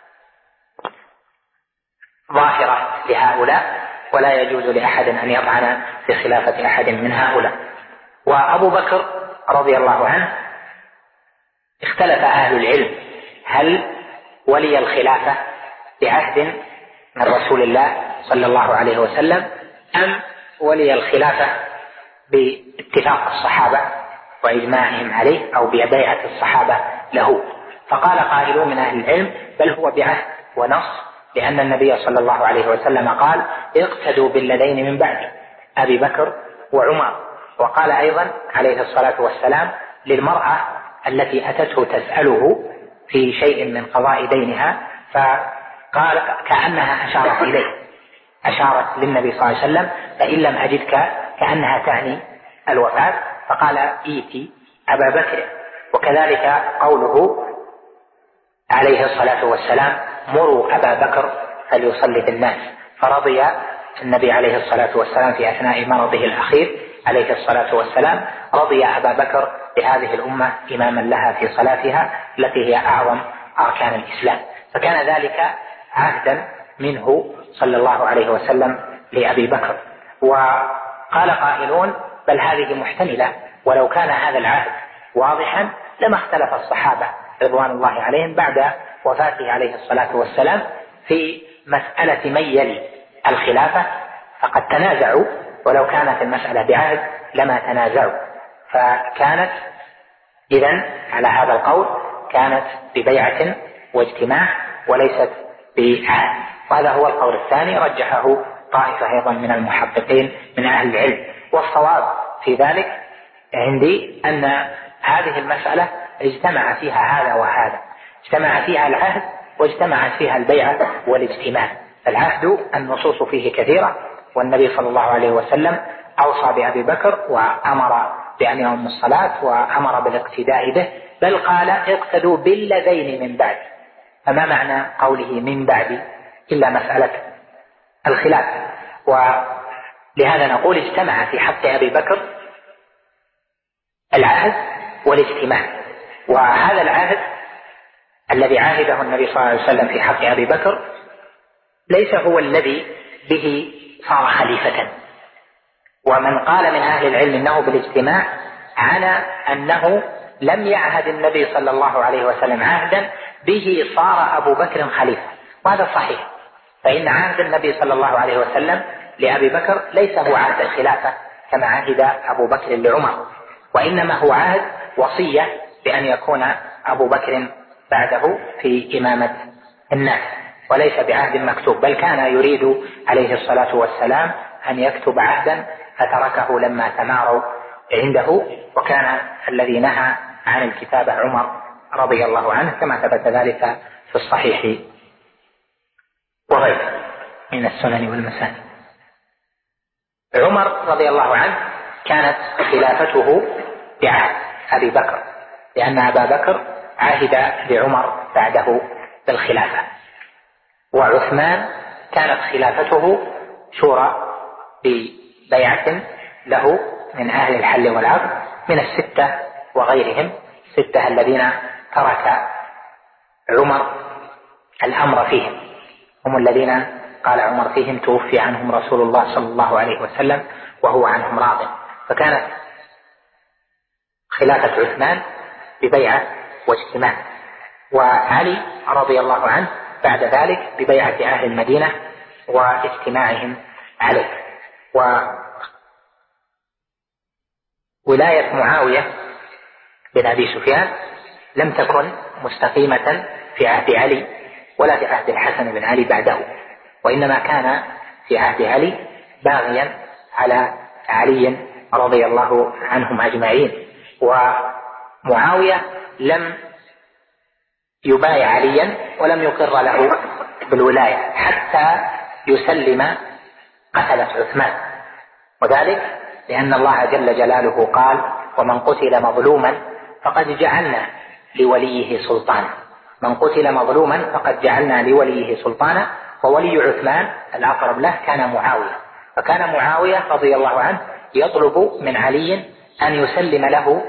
ظاهرة لهؤلاء، ولا يجوز لأحد أن يطعن في خلافة أحد من هؤلاء. وأبو بكر رضي الله عنه اختلف أهل العلم هل ولي الخلافة بعهد من رسول الله صلى الله عليه وسلم أم ولي الخلافة باتفاق الصحابة وإجماعهم عليه أو ببيعة الصحابة له. فقال قائلون من أهل العلم بل هو بعهد ونص، لأن النبي صلى الله عليه وسلم قال اقتدوا بالذين من بعد أبي بكر وعمر. وقال أيضا عليه الصلاة والسلام للمرأة التي أتته تسأله في شيء من قضاء دينها، فقال كأنها أشارت إليه، أشارت للنبي صلى الله عليه وسلم فإن لم أجدك، كأنها تعني الوفاة، فقال إيتي أبا بكر. وكذلك قوله عليه الصلاة والسلام مروا أبا بكر فليصلي بالناس، فرضي النبي عليه الصلاة والسلام في أثناء مرضه الأخير عليه الصلاة والسلام رضي أبا بكر بهذه الأمة إماما لها في صلاتها التي هي أعظم أركان الإسلام، فكان ذلك عهدا منه صلى الله عليه وسلم لأبي بكر. وقال قائلون بل هذه محتملة، ولو كان هذا العهد واضحا لما اختلف الصحابة رضوان الله عليهم بعد وفاته عليه الصلاة والسلام في مسألة من يلي الخلافة، فقد تنازعوا، ولو كانت المسألة بعهد لما تنازعوا، فكانت إذن على هذا القول كانت ببيعة واجتماع وليست بعهد. وهذا هو القول الثاني رجحه طائفة أيضا من المحققين من أهل العلم. والصواب في ذلك عندي أن هذه المسألة اجتمع فيها هذا وهذا، اجتمع فيها العهد واجتمعت فيها البيعة والاجتماع. العهد النصوص فيه كثيرة، والنبي صلى الله عليه وسلم أوصى بأبي بكر وأمر بأن يؤم الصلاة وأمر بالاقتداء به، بل قال اقتدوا بالذين من بعد. فما معنى قوله من بعد إلا مسألة الخلاف؟ ولهذا نقول اجتمع في حق أبي بكر العهد والاجتماع. وهذا العهد الذي عاهده النبي صلى الله عليه وسلم في حق أبي بكر ليس هو الذي به صار خليفة. ومن قال من أهل العلم أنه بالاجتماع عنى أنه لم يعهد النبي صلى الله عليه وسلم عهدا به صار أبو بكر خليفة، وهذا صحيح. فإن عهد النبي صلى الله عليه وسلم لأبي بكر ليس هو عهد الخلافة كما عهد أبو بكر لعمر، وإنما هو عهد وصية بأن يكون أبو بكر بعده في إمامة الناس، وليس بعهد مكتوب. بل كان يريد عليه الصلاة والسلام أن يكتب عهدا فتركه لما تماروا عنده، وكان الذي نهى عن الكتابة عمر رضي الله عنه كما ثبت ذلك في الصحيح وغيره من السنن والمساني. عمر رضي الله عنه كانت خلافته بعهد أبي بكر، لأن أبا بكر عهد لعمر بعده بالخلافة. وعثمان كانت خلافته شورى ببيعة له من أهل الحل والعقد من الستة وغيرهم، الستة الذين ترك عمر الأمر فيهم، هم الذين قال عمر فيهم توفي عنهم رسول الله صلى الله عليه وسلم وهو عنهم راض. فكانت خلافة عثمان ببيعة واجتماع، وعلي رضي الله عنه بعد ذلك ببيعة أهل المدينة واجتماعهم عليه. وولاية معاوية بن أبي سفيان لم تكن مستقيمة في عهد علي ولا في عهد الحسن بن علي بعده، وإنما كان في عهد علي باغيا على علي رضي الله عنهم أجمعين. ومعاوية لم يبايع عليا ولم يقر له بالولاية حتى يسلم قتلة عثمان، وذلك لأن الله جل جلاله قال ومن قتل مظلوما فقد جعلنا لوليه سلطانا. من قتل مظلوما فقد جعلنا لوليه سلطانا. وولي عثمان الأقرب له كان معاوية، فكان معاوية رضي الله عنه يطلب من علي أن يسلم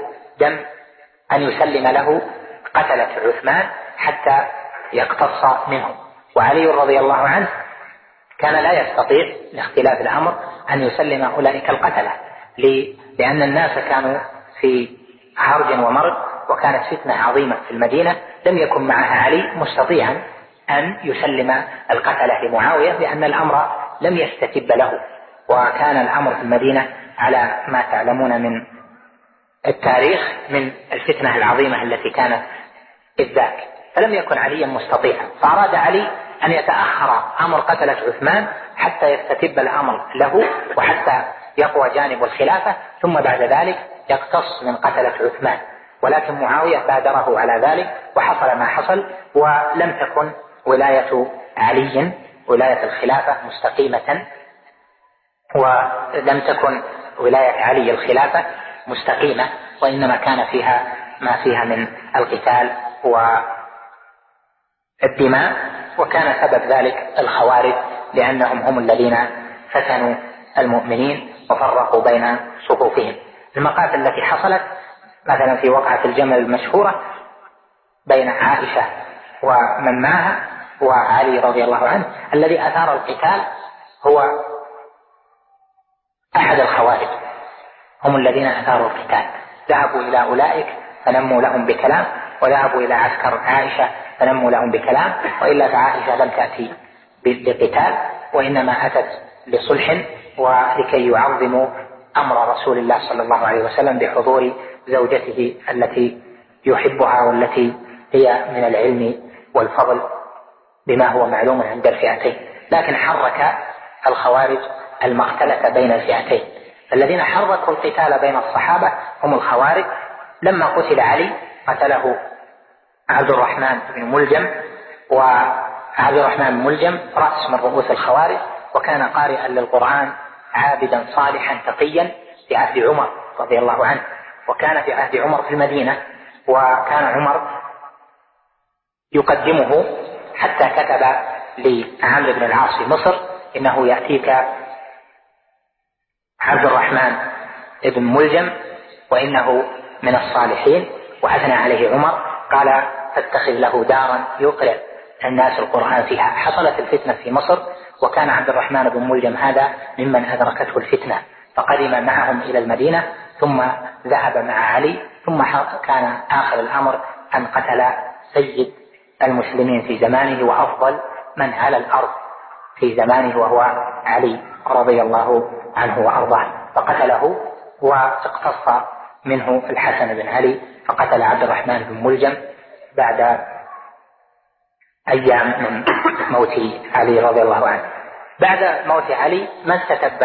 له قتلة عثمان حتى يقتص منهم. وعلي رضي الله عنه كان لا يستطيع لاختلاف الأمر أن يسلم أولئك القتلة، لأن الناس كانوا في هرج ومرج، وكانت فتنة عظيمة في المدينة، لم يكن معها علي مستطيعا أن يسلم القتلة لمعاوية، لأن الأمر لم يستتب له، وكان الأمر في المدينة على ما تعلمون من التاريخ من الفتنة العظيمة التي كانت إذ ذاك، فلم يكن عليا مستطيعا. فأراد علي أن يتأخر أمر قتلة عثمان حتى يستتب الأمر له وحتى يقوى جانب الخلافة، ثم بعد ذلك يقتص من قتلة عثمان. ولكن معاوية بادره على ذلك وحصل ما حصل، ولم تكن ولاية علي ولاية الخلافة مستقيمة، ولم تكن ولاية علي الخلافة مستقيمة، وإنما كان فيها ما فيها من القتال والدماء. وكان سبب ذلك الخوارج، لأنهم هم الذين فتنوا المؤمنين وفرقوا بين صفوفهم. المقاتل التي حصلت مثلا في وقعة الجمل المشهورة بين عائشة ومن معها وعلي رضي الله عنه، الذي أثار القتال هو أحد الخوارج، هم الذين أثاروا القتال، ذهبوا إلى أولئك فنموا لهم بكلام، وذهبوا إلى عسكر عائشة فنموا لهم بكلام، وإلا فعائشة لم تأتي بقتال وإنما أتت لصلح ولكي يعظموا أمر رسول الله صلى الله عليه وسلم بحضور زوجته التي يحبها والتي هي من العلم والفضل بما هو معلوم عند الفئتين. لكن حرك الخوارج المختلف بين الفئتين، الذين حركوا القتال بين الصحابة هم الخوارج. لما قتل علي قتله عبد الرحمن بن ملجم، وعبد الرحمن بن ملجم رأس من رؤوس الخوارج، وكان قارئا للقرآن عابدا صالحا تقيا في عهد عمر رضي الله عنه، وكان في عهد عمر في المدينة، وكان عمر يقدمه حتى كتب لعمرو بن العاص في مصر إنه يأتيك عبد الرحمن بن ملجم وإنه من الصالحين، وأثنى عليه عمر، قال فاتخذ له دارا يقرأ الناس القرآن فيها. حصلت الفتنة في مصر، وكان عبد الرحمن بن ملجم هذا ممن أدركته الفتنة، فقدم معهم إلى المدينة ثم ذهب مع علي، ثم كان آخر الأمر أن قتل سيد المسلمين في زمانه وأفضل من على الأرض في زمانه وهو علي رضي الله عنه وأرضاه، فقتله، واقتص منه الحسن بن علي فقتل عبد الرحمن بن ملجم بعد أيام من موت علي رضي الله عنه. بعد موت علي ما استتب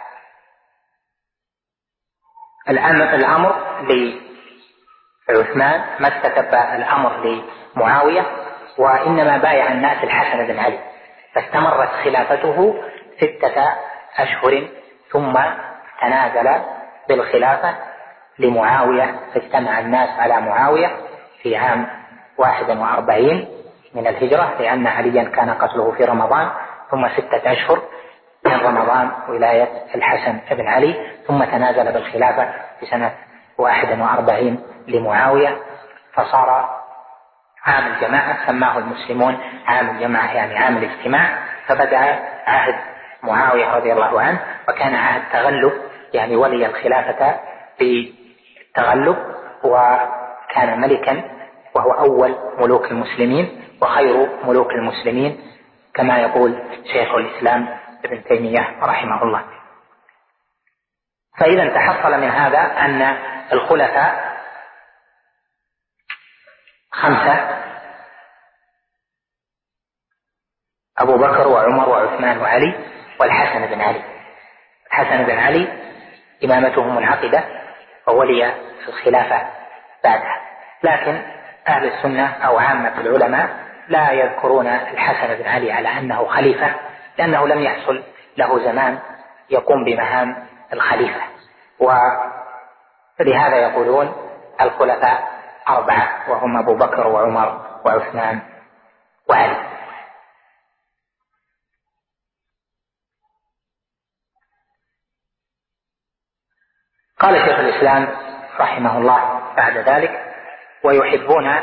الأمر لعثمان، ما استتب الأمر لمعاوية، وإنما بايع الناس الحسن بن علي، فاستمرت خلافته 6 أشهر، ثم تنازل بالخلافة لمعاوية، فاجتمع الناس على معاوية في عام 41 من الهجرة، لأن عليا كان قتله في رمضان، ثم 6 أشهر من رمضان ولاية الحسن بن علي، ثم تنازل بالخلافة في سنة 41 لمعاوية، فصار عام الجماعة، سماه المسلمون عام الجماعة يعني عام الاجتماع. فبدأ عهد معاوية رضي الله عنه، وكان عهد تغلب، يعني ولي الخلافة بالتغلب، وكان ملكا وهو أول ملوك المسلمين وخير ملوك المسلمين كما يقول شيخ الإسلام ابن تيمية رحمه الله. فإذا تحصل من هذا أن الخلفاء 5: أبو بكر وعمر وعثمان وعلي والحسن بن علي. الحسن بن علي إمامته منعقدة وولي الخلافة بعدها، لكن أهل السنة أو عامة العلماء لا يذكرون الحسن بن علي على أنه خليفة، لأنه لم يحصل له زمان يقوم بمهام الخليفة، ولهذا يقولون الخلفاء 4 وهم أبو بكر وعمر وعثمان وعلي. قال شيخ الإسلام رحمه الله بعد ذلك: ويحبون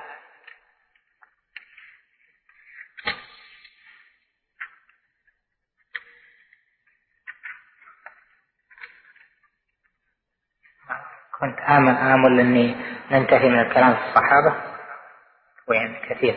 كنت آمل أني ننتهي من الكلام في الصحابة وين كثير.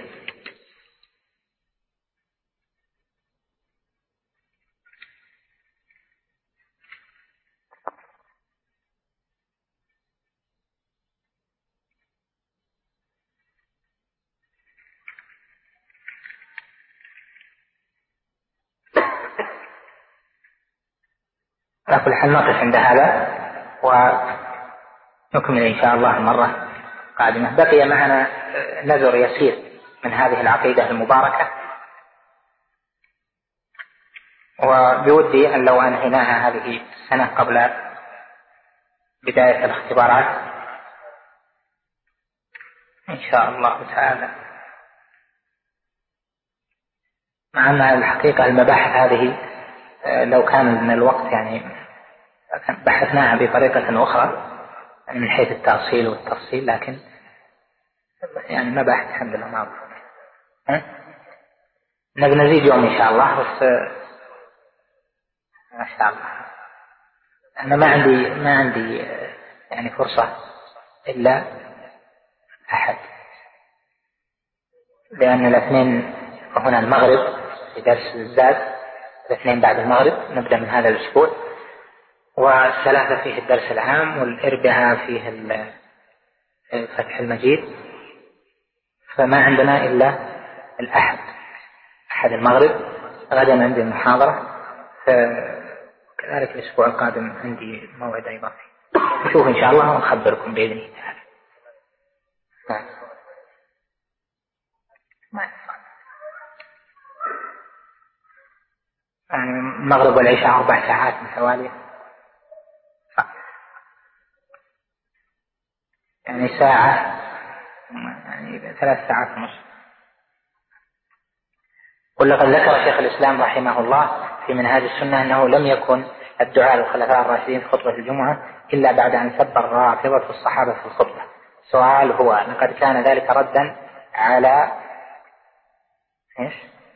على كل حال نقف عند هذا ونكمل إن شاء الله مرة قادمة. بقي معنا نذر يسير من هذه العقيدة المباركة، وبودي أن لو أنهيناها هذه السنة قبل بداية الاختبارات إن شاء الله تعالى، مع أن الحقيقة المباحث هذه لو كان من الوقت يعني بحثناها بطريقة أخرى يعني من حيث التأصيل والتفصيل، لكن يعني مباحث الحمد لله معروفة. نبي نزيد يوم إن شاء الله، بس ما شاء الله أنا ما عندي يعني فرصة إلا أحد، لأن الاثنين هنا المغرب في درس الزاد، الاثنين بعد المغرب نبدأ من هذا الأسبوع، والثلاثة فيه الدرس العام، والأربعاء فيه فتح المجيد، فما عندنا إلا الأحد، أحد المغرب. غدا عندي المحاضرة، كذلك الأسبوع القادم عندي موعد إضافي. نشوف إن شاء الله ونخبركم بإذن الله تعالى. يعني المغرب والعشاء 4 ساعات متوالية، يعني ساعة، يعني 3 ساعات ونصف. ولقد ذكر شيخ الإسلام رحمه الله في منهاج السنة أنه لم يكن الدعاء للخلفاء الراشدين في خطبة الجمعة إلا بعد أن سب الرافضة الصحابة في الخطبة. سؤال هو: لقد كان ذلك ردا على إيش؟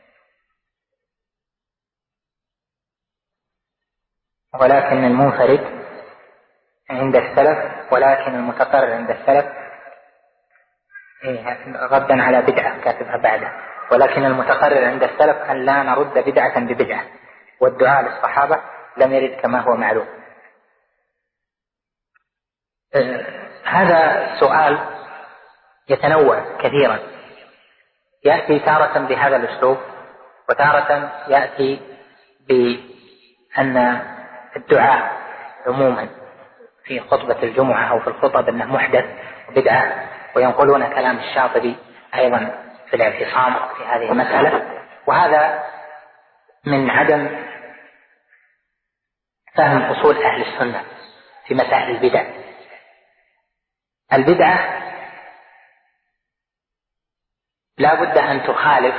ولكن المنفرد عند السلف، ولكن المتقرر عند السلف، ردا على بدعة كاتبها بعده، ولكن المتقرر عند السلف أن لا نرد بدعة ببدعة، والدعاء للصحابة لم يرد كما هو معلوم. هذا سؤال يتنوع كثيرا، يأتي تارة بهذا الأسلوب، وتارة يأتي بأن الدعاء عموما في خطبة الجمعة أو في الخطب أنه محدث وبدعة، وينقلون كلام الشاطبي أيضا في الاعتصام في هذه المسألة. وهذا من عدم فهم أصول أهل السنة في مسائل البدع. البدعة لا بد أن تخالف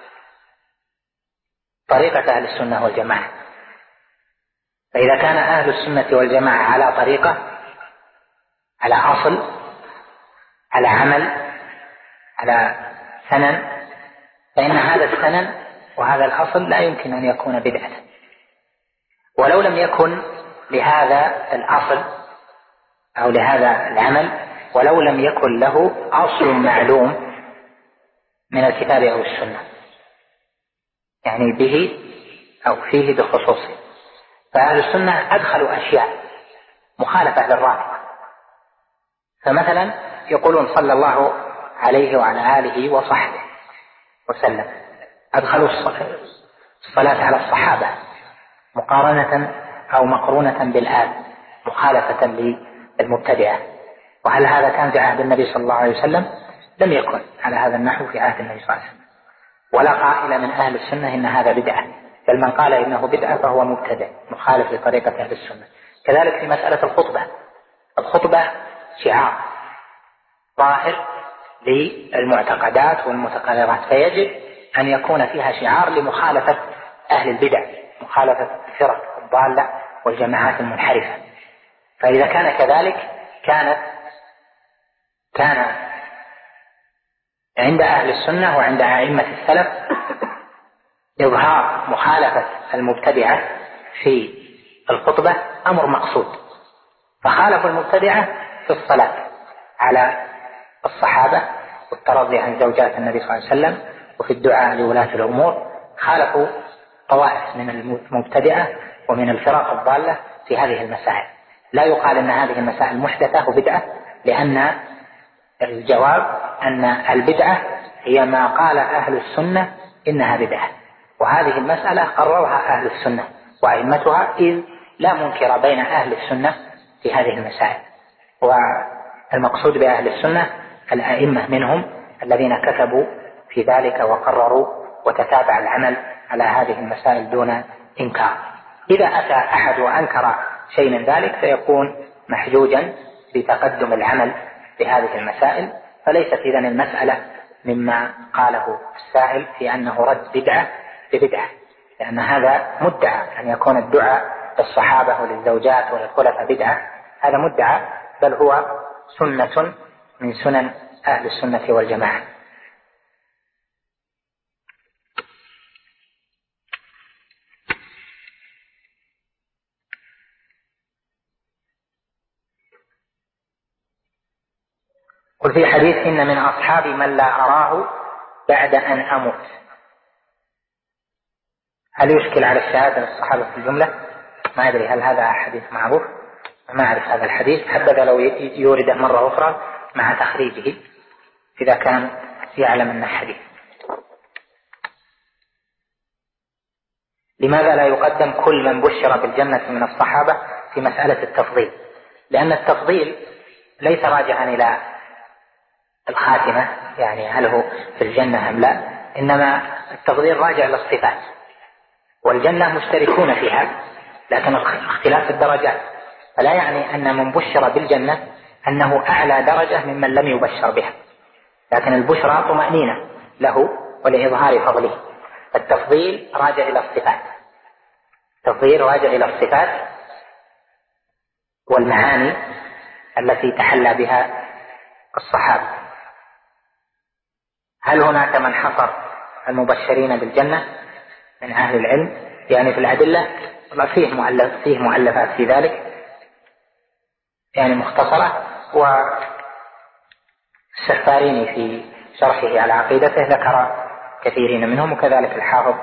طريقة أهل السنة والجماعة، فإذا كان أهل السنة والجماعة على طريقة، على أصل، على عمل، على سنن، فإن هذا السنن وهذا الأصل لا يمكن أن يكون بدعة. ولو لم يكن لهذا الأصل أو لهذا العمل، ولو لم يكن له أصل معلوم من الكتاب أو السنة، يعني به أو فيه بخصوصه، فأهل السنة أدخلوا أشياء مخالفة للرافضة. فمثلا يقولون صلى الله عليه وعلى آله وصحبه وسلم، أدخلوا الصلاة على الصحابة مقارنة أو مقرونة بالآل، مخالفة للمبتدعة. وهل هذا كان في عهد النبي صلى الله عليه وسلم؟ لم يكن على هذا النحو في عهد النبي صلى الله عليه وسلم. ولا قائل من أهل السنة إن هذا بدعة، بل من قال إنه بدعة فهو مبتدع مخالف لطريقة أهل السنة. كذلك في مسألة الخطبة شعار ظاهر للمعتقدات والمتقررات، فيجب أن يكون فيها شعار لمخالفة أهل البدع، مخالفة الفرق الضالة والجماعات المنحرفة. فإذا كان كذلك كان عند أهل السنة وعند أئمة السلف إظهار مخالفة المبتدعة في الخطبة أمر مقصود، فخالفوا المبتدعة في الصلاة على الصحابة والترضي عن زوجات النبي صلى الله عليه وسلم، وفي الدعاء لولاة الأمور خالفوا طوائف من المبتدعة ومن الفرق الضالة في هذه المسائل. لا يقال أن هذه المسائل محدثة وبدعة، لأن الجواب أن البدعة هي ما قال أهل السنة إنها بدعة، وهذه المسألة قررها أهل السنة وأئمتها، إذ لا منكر بين أهل السنة في هذه المسائل. والمقصود بأهل السنة الأئمة منهم الذين كتبوا في ذلك وقرروا وتتابع العمل على هذه المسائل دون إنكار. إذا أتى أحد وأنكر شيء من ذلك فيكون محجوجا بتقدم العمل بهذه المسائل، فليست إذن المسألة مما قاله السائل في أنه رد بدعة ببدعة، لأن هذا مدعى أن يكون الدعاء للصحابة وللزوجات وللخلفاء بدعة، هذا مدعى، بل هو سنة من سنن أهل السنة والجماعة. قل في حديث: إن من أصحابي من لا أراه بعد أن أموت. هل يشكل على الشهادة للصحابة في الجملة؟ ما أدري هل هذا حديث معروف، ما أعرف هذا الحديث، حبذا لو يورده مرة أخرى مع تخريجه إذا كان يعلم أنه حديث. لماذا لا يقدم كل من بشر بالجنة من الصحابة في مسألة التفضيل؟ لأن التفضيل ليس راجعا إلى الخاتمة، يعني هل هو في الجنة أم لا، إنما التفضيل راجع للصفات، والجنة مشتركون فيها لكن اختلاف الدرجات، فلا يعني أن من بشر بالجنة أنه أعلى درجة ممن لم يبشر بها، لكن البشرى طمأنينة له ولإظهار فضله. التفضيل راجع إلى الصفات، التفضيل راجع إلى الصفات والمعاني التي تحلى بها الصحابة. هل هناك من حصر المبشرين بالجنة من أهل العلم؟ يعني في الأدلة فيه مؤلفات في ذلك يعني مختصرة، والسفاريني في شرحه على عقيدته ذكر كثيرين منهم، وكذلك الحافظ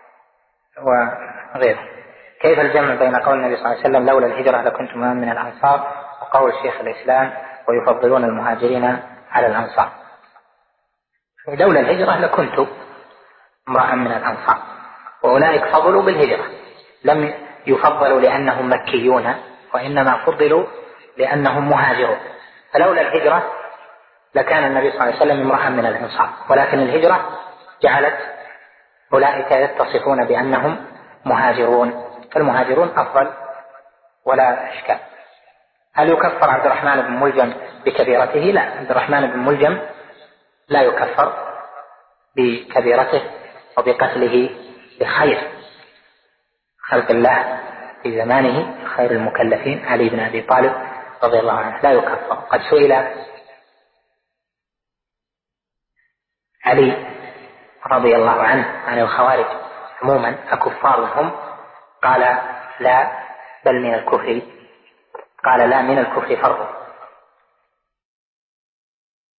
وغيره. كيف الجمع بين قول النبي صلى الله عليه وسلم: لولا الهجرة لكنت امرأ من الأنصار، وقول شيخ الإسلام: ويفضلون المهاجرين على الأنصار؟ لولا الهجرة لكنت امرأ من الأنصار، وأولئك فضلوا بالهجرة، لم يفضلوا لأنهم مكيون، وإنما فضلوا لأنهم مهاجرون. فلولا الهجرة لكان النبي صلى الله عليه وسلم امرأ من الأنصار، ولكن الهجرة جعلت أولئك يتصفون بأنهم مهاجرون، فالمهاجرون أفضل ولا إشكال. هل يكفر عبد الرحمن بن ملجم بكبيرته؟ لا، عبد الرحمن بن ملجم لا يكفر بكبيرته وبقتله لخير خلق الله في زمانه، خير المكلفين علي بن أبي طالب رضي الله عنه، لا يكفر. قد سئل علي رضي الله عنه عن الخوارج عموما: أكفار هم؟ قال لا، بل من الكفر، قال لا، من الكفر فرق.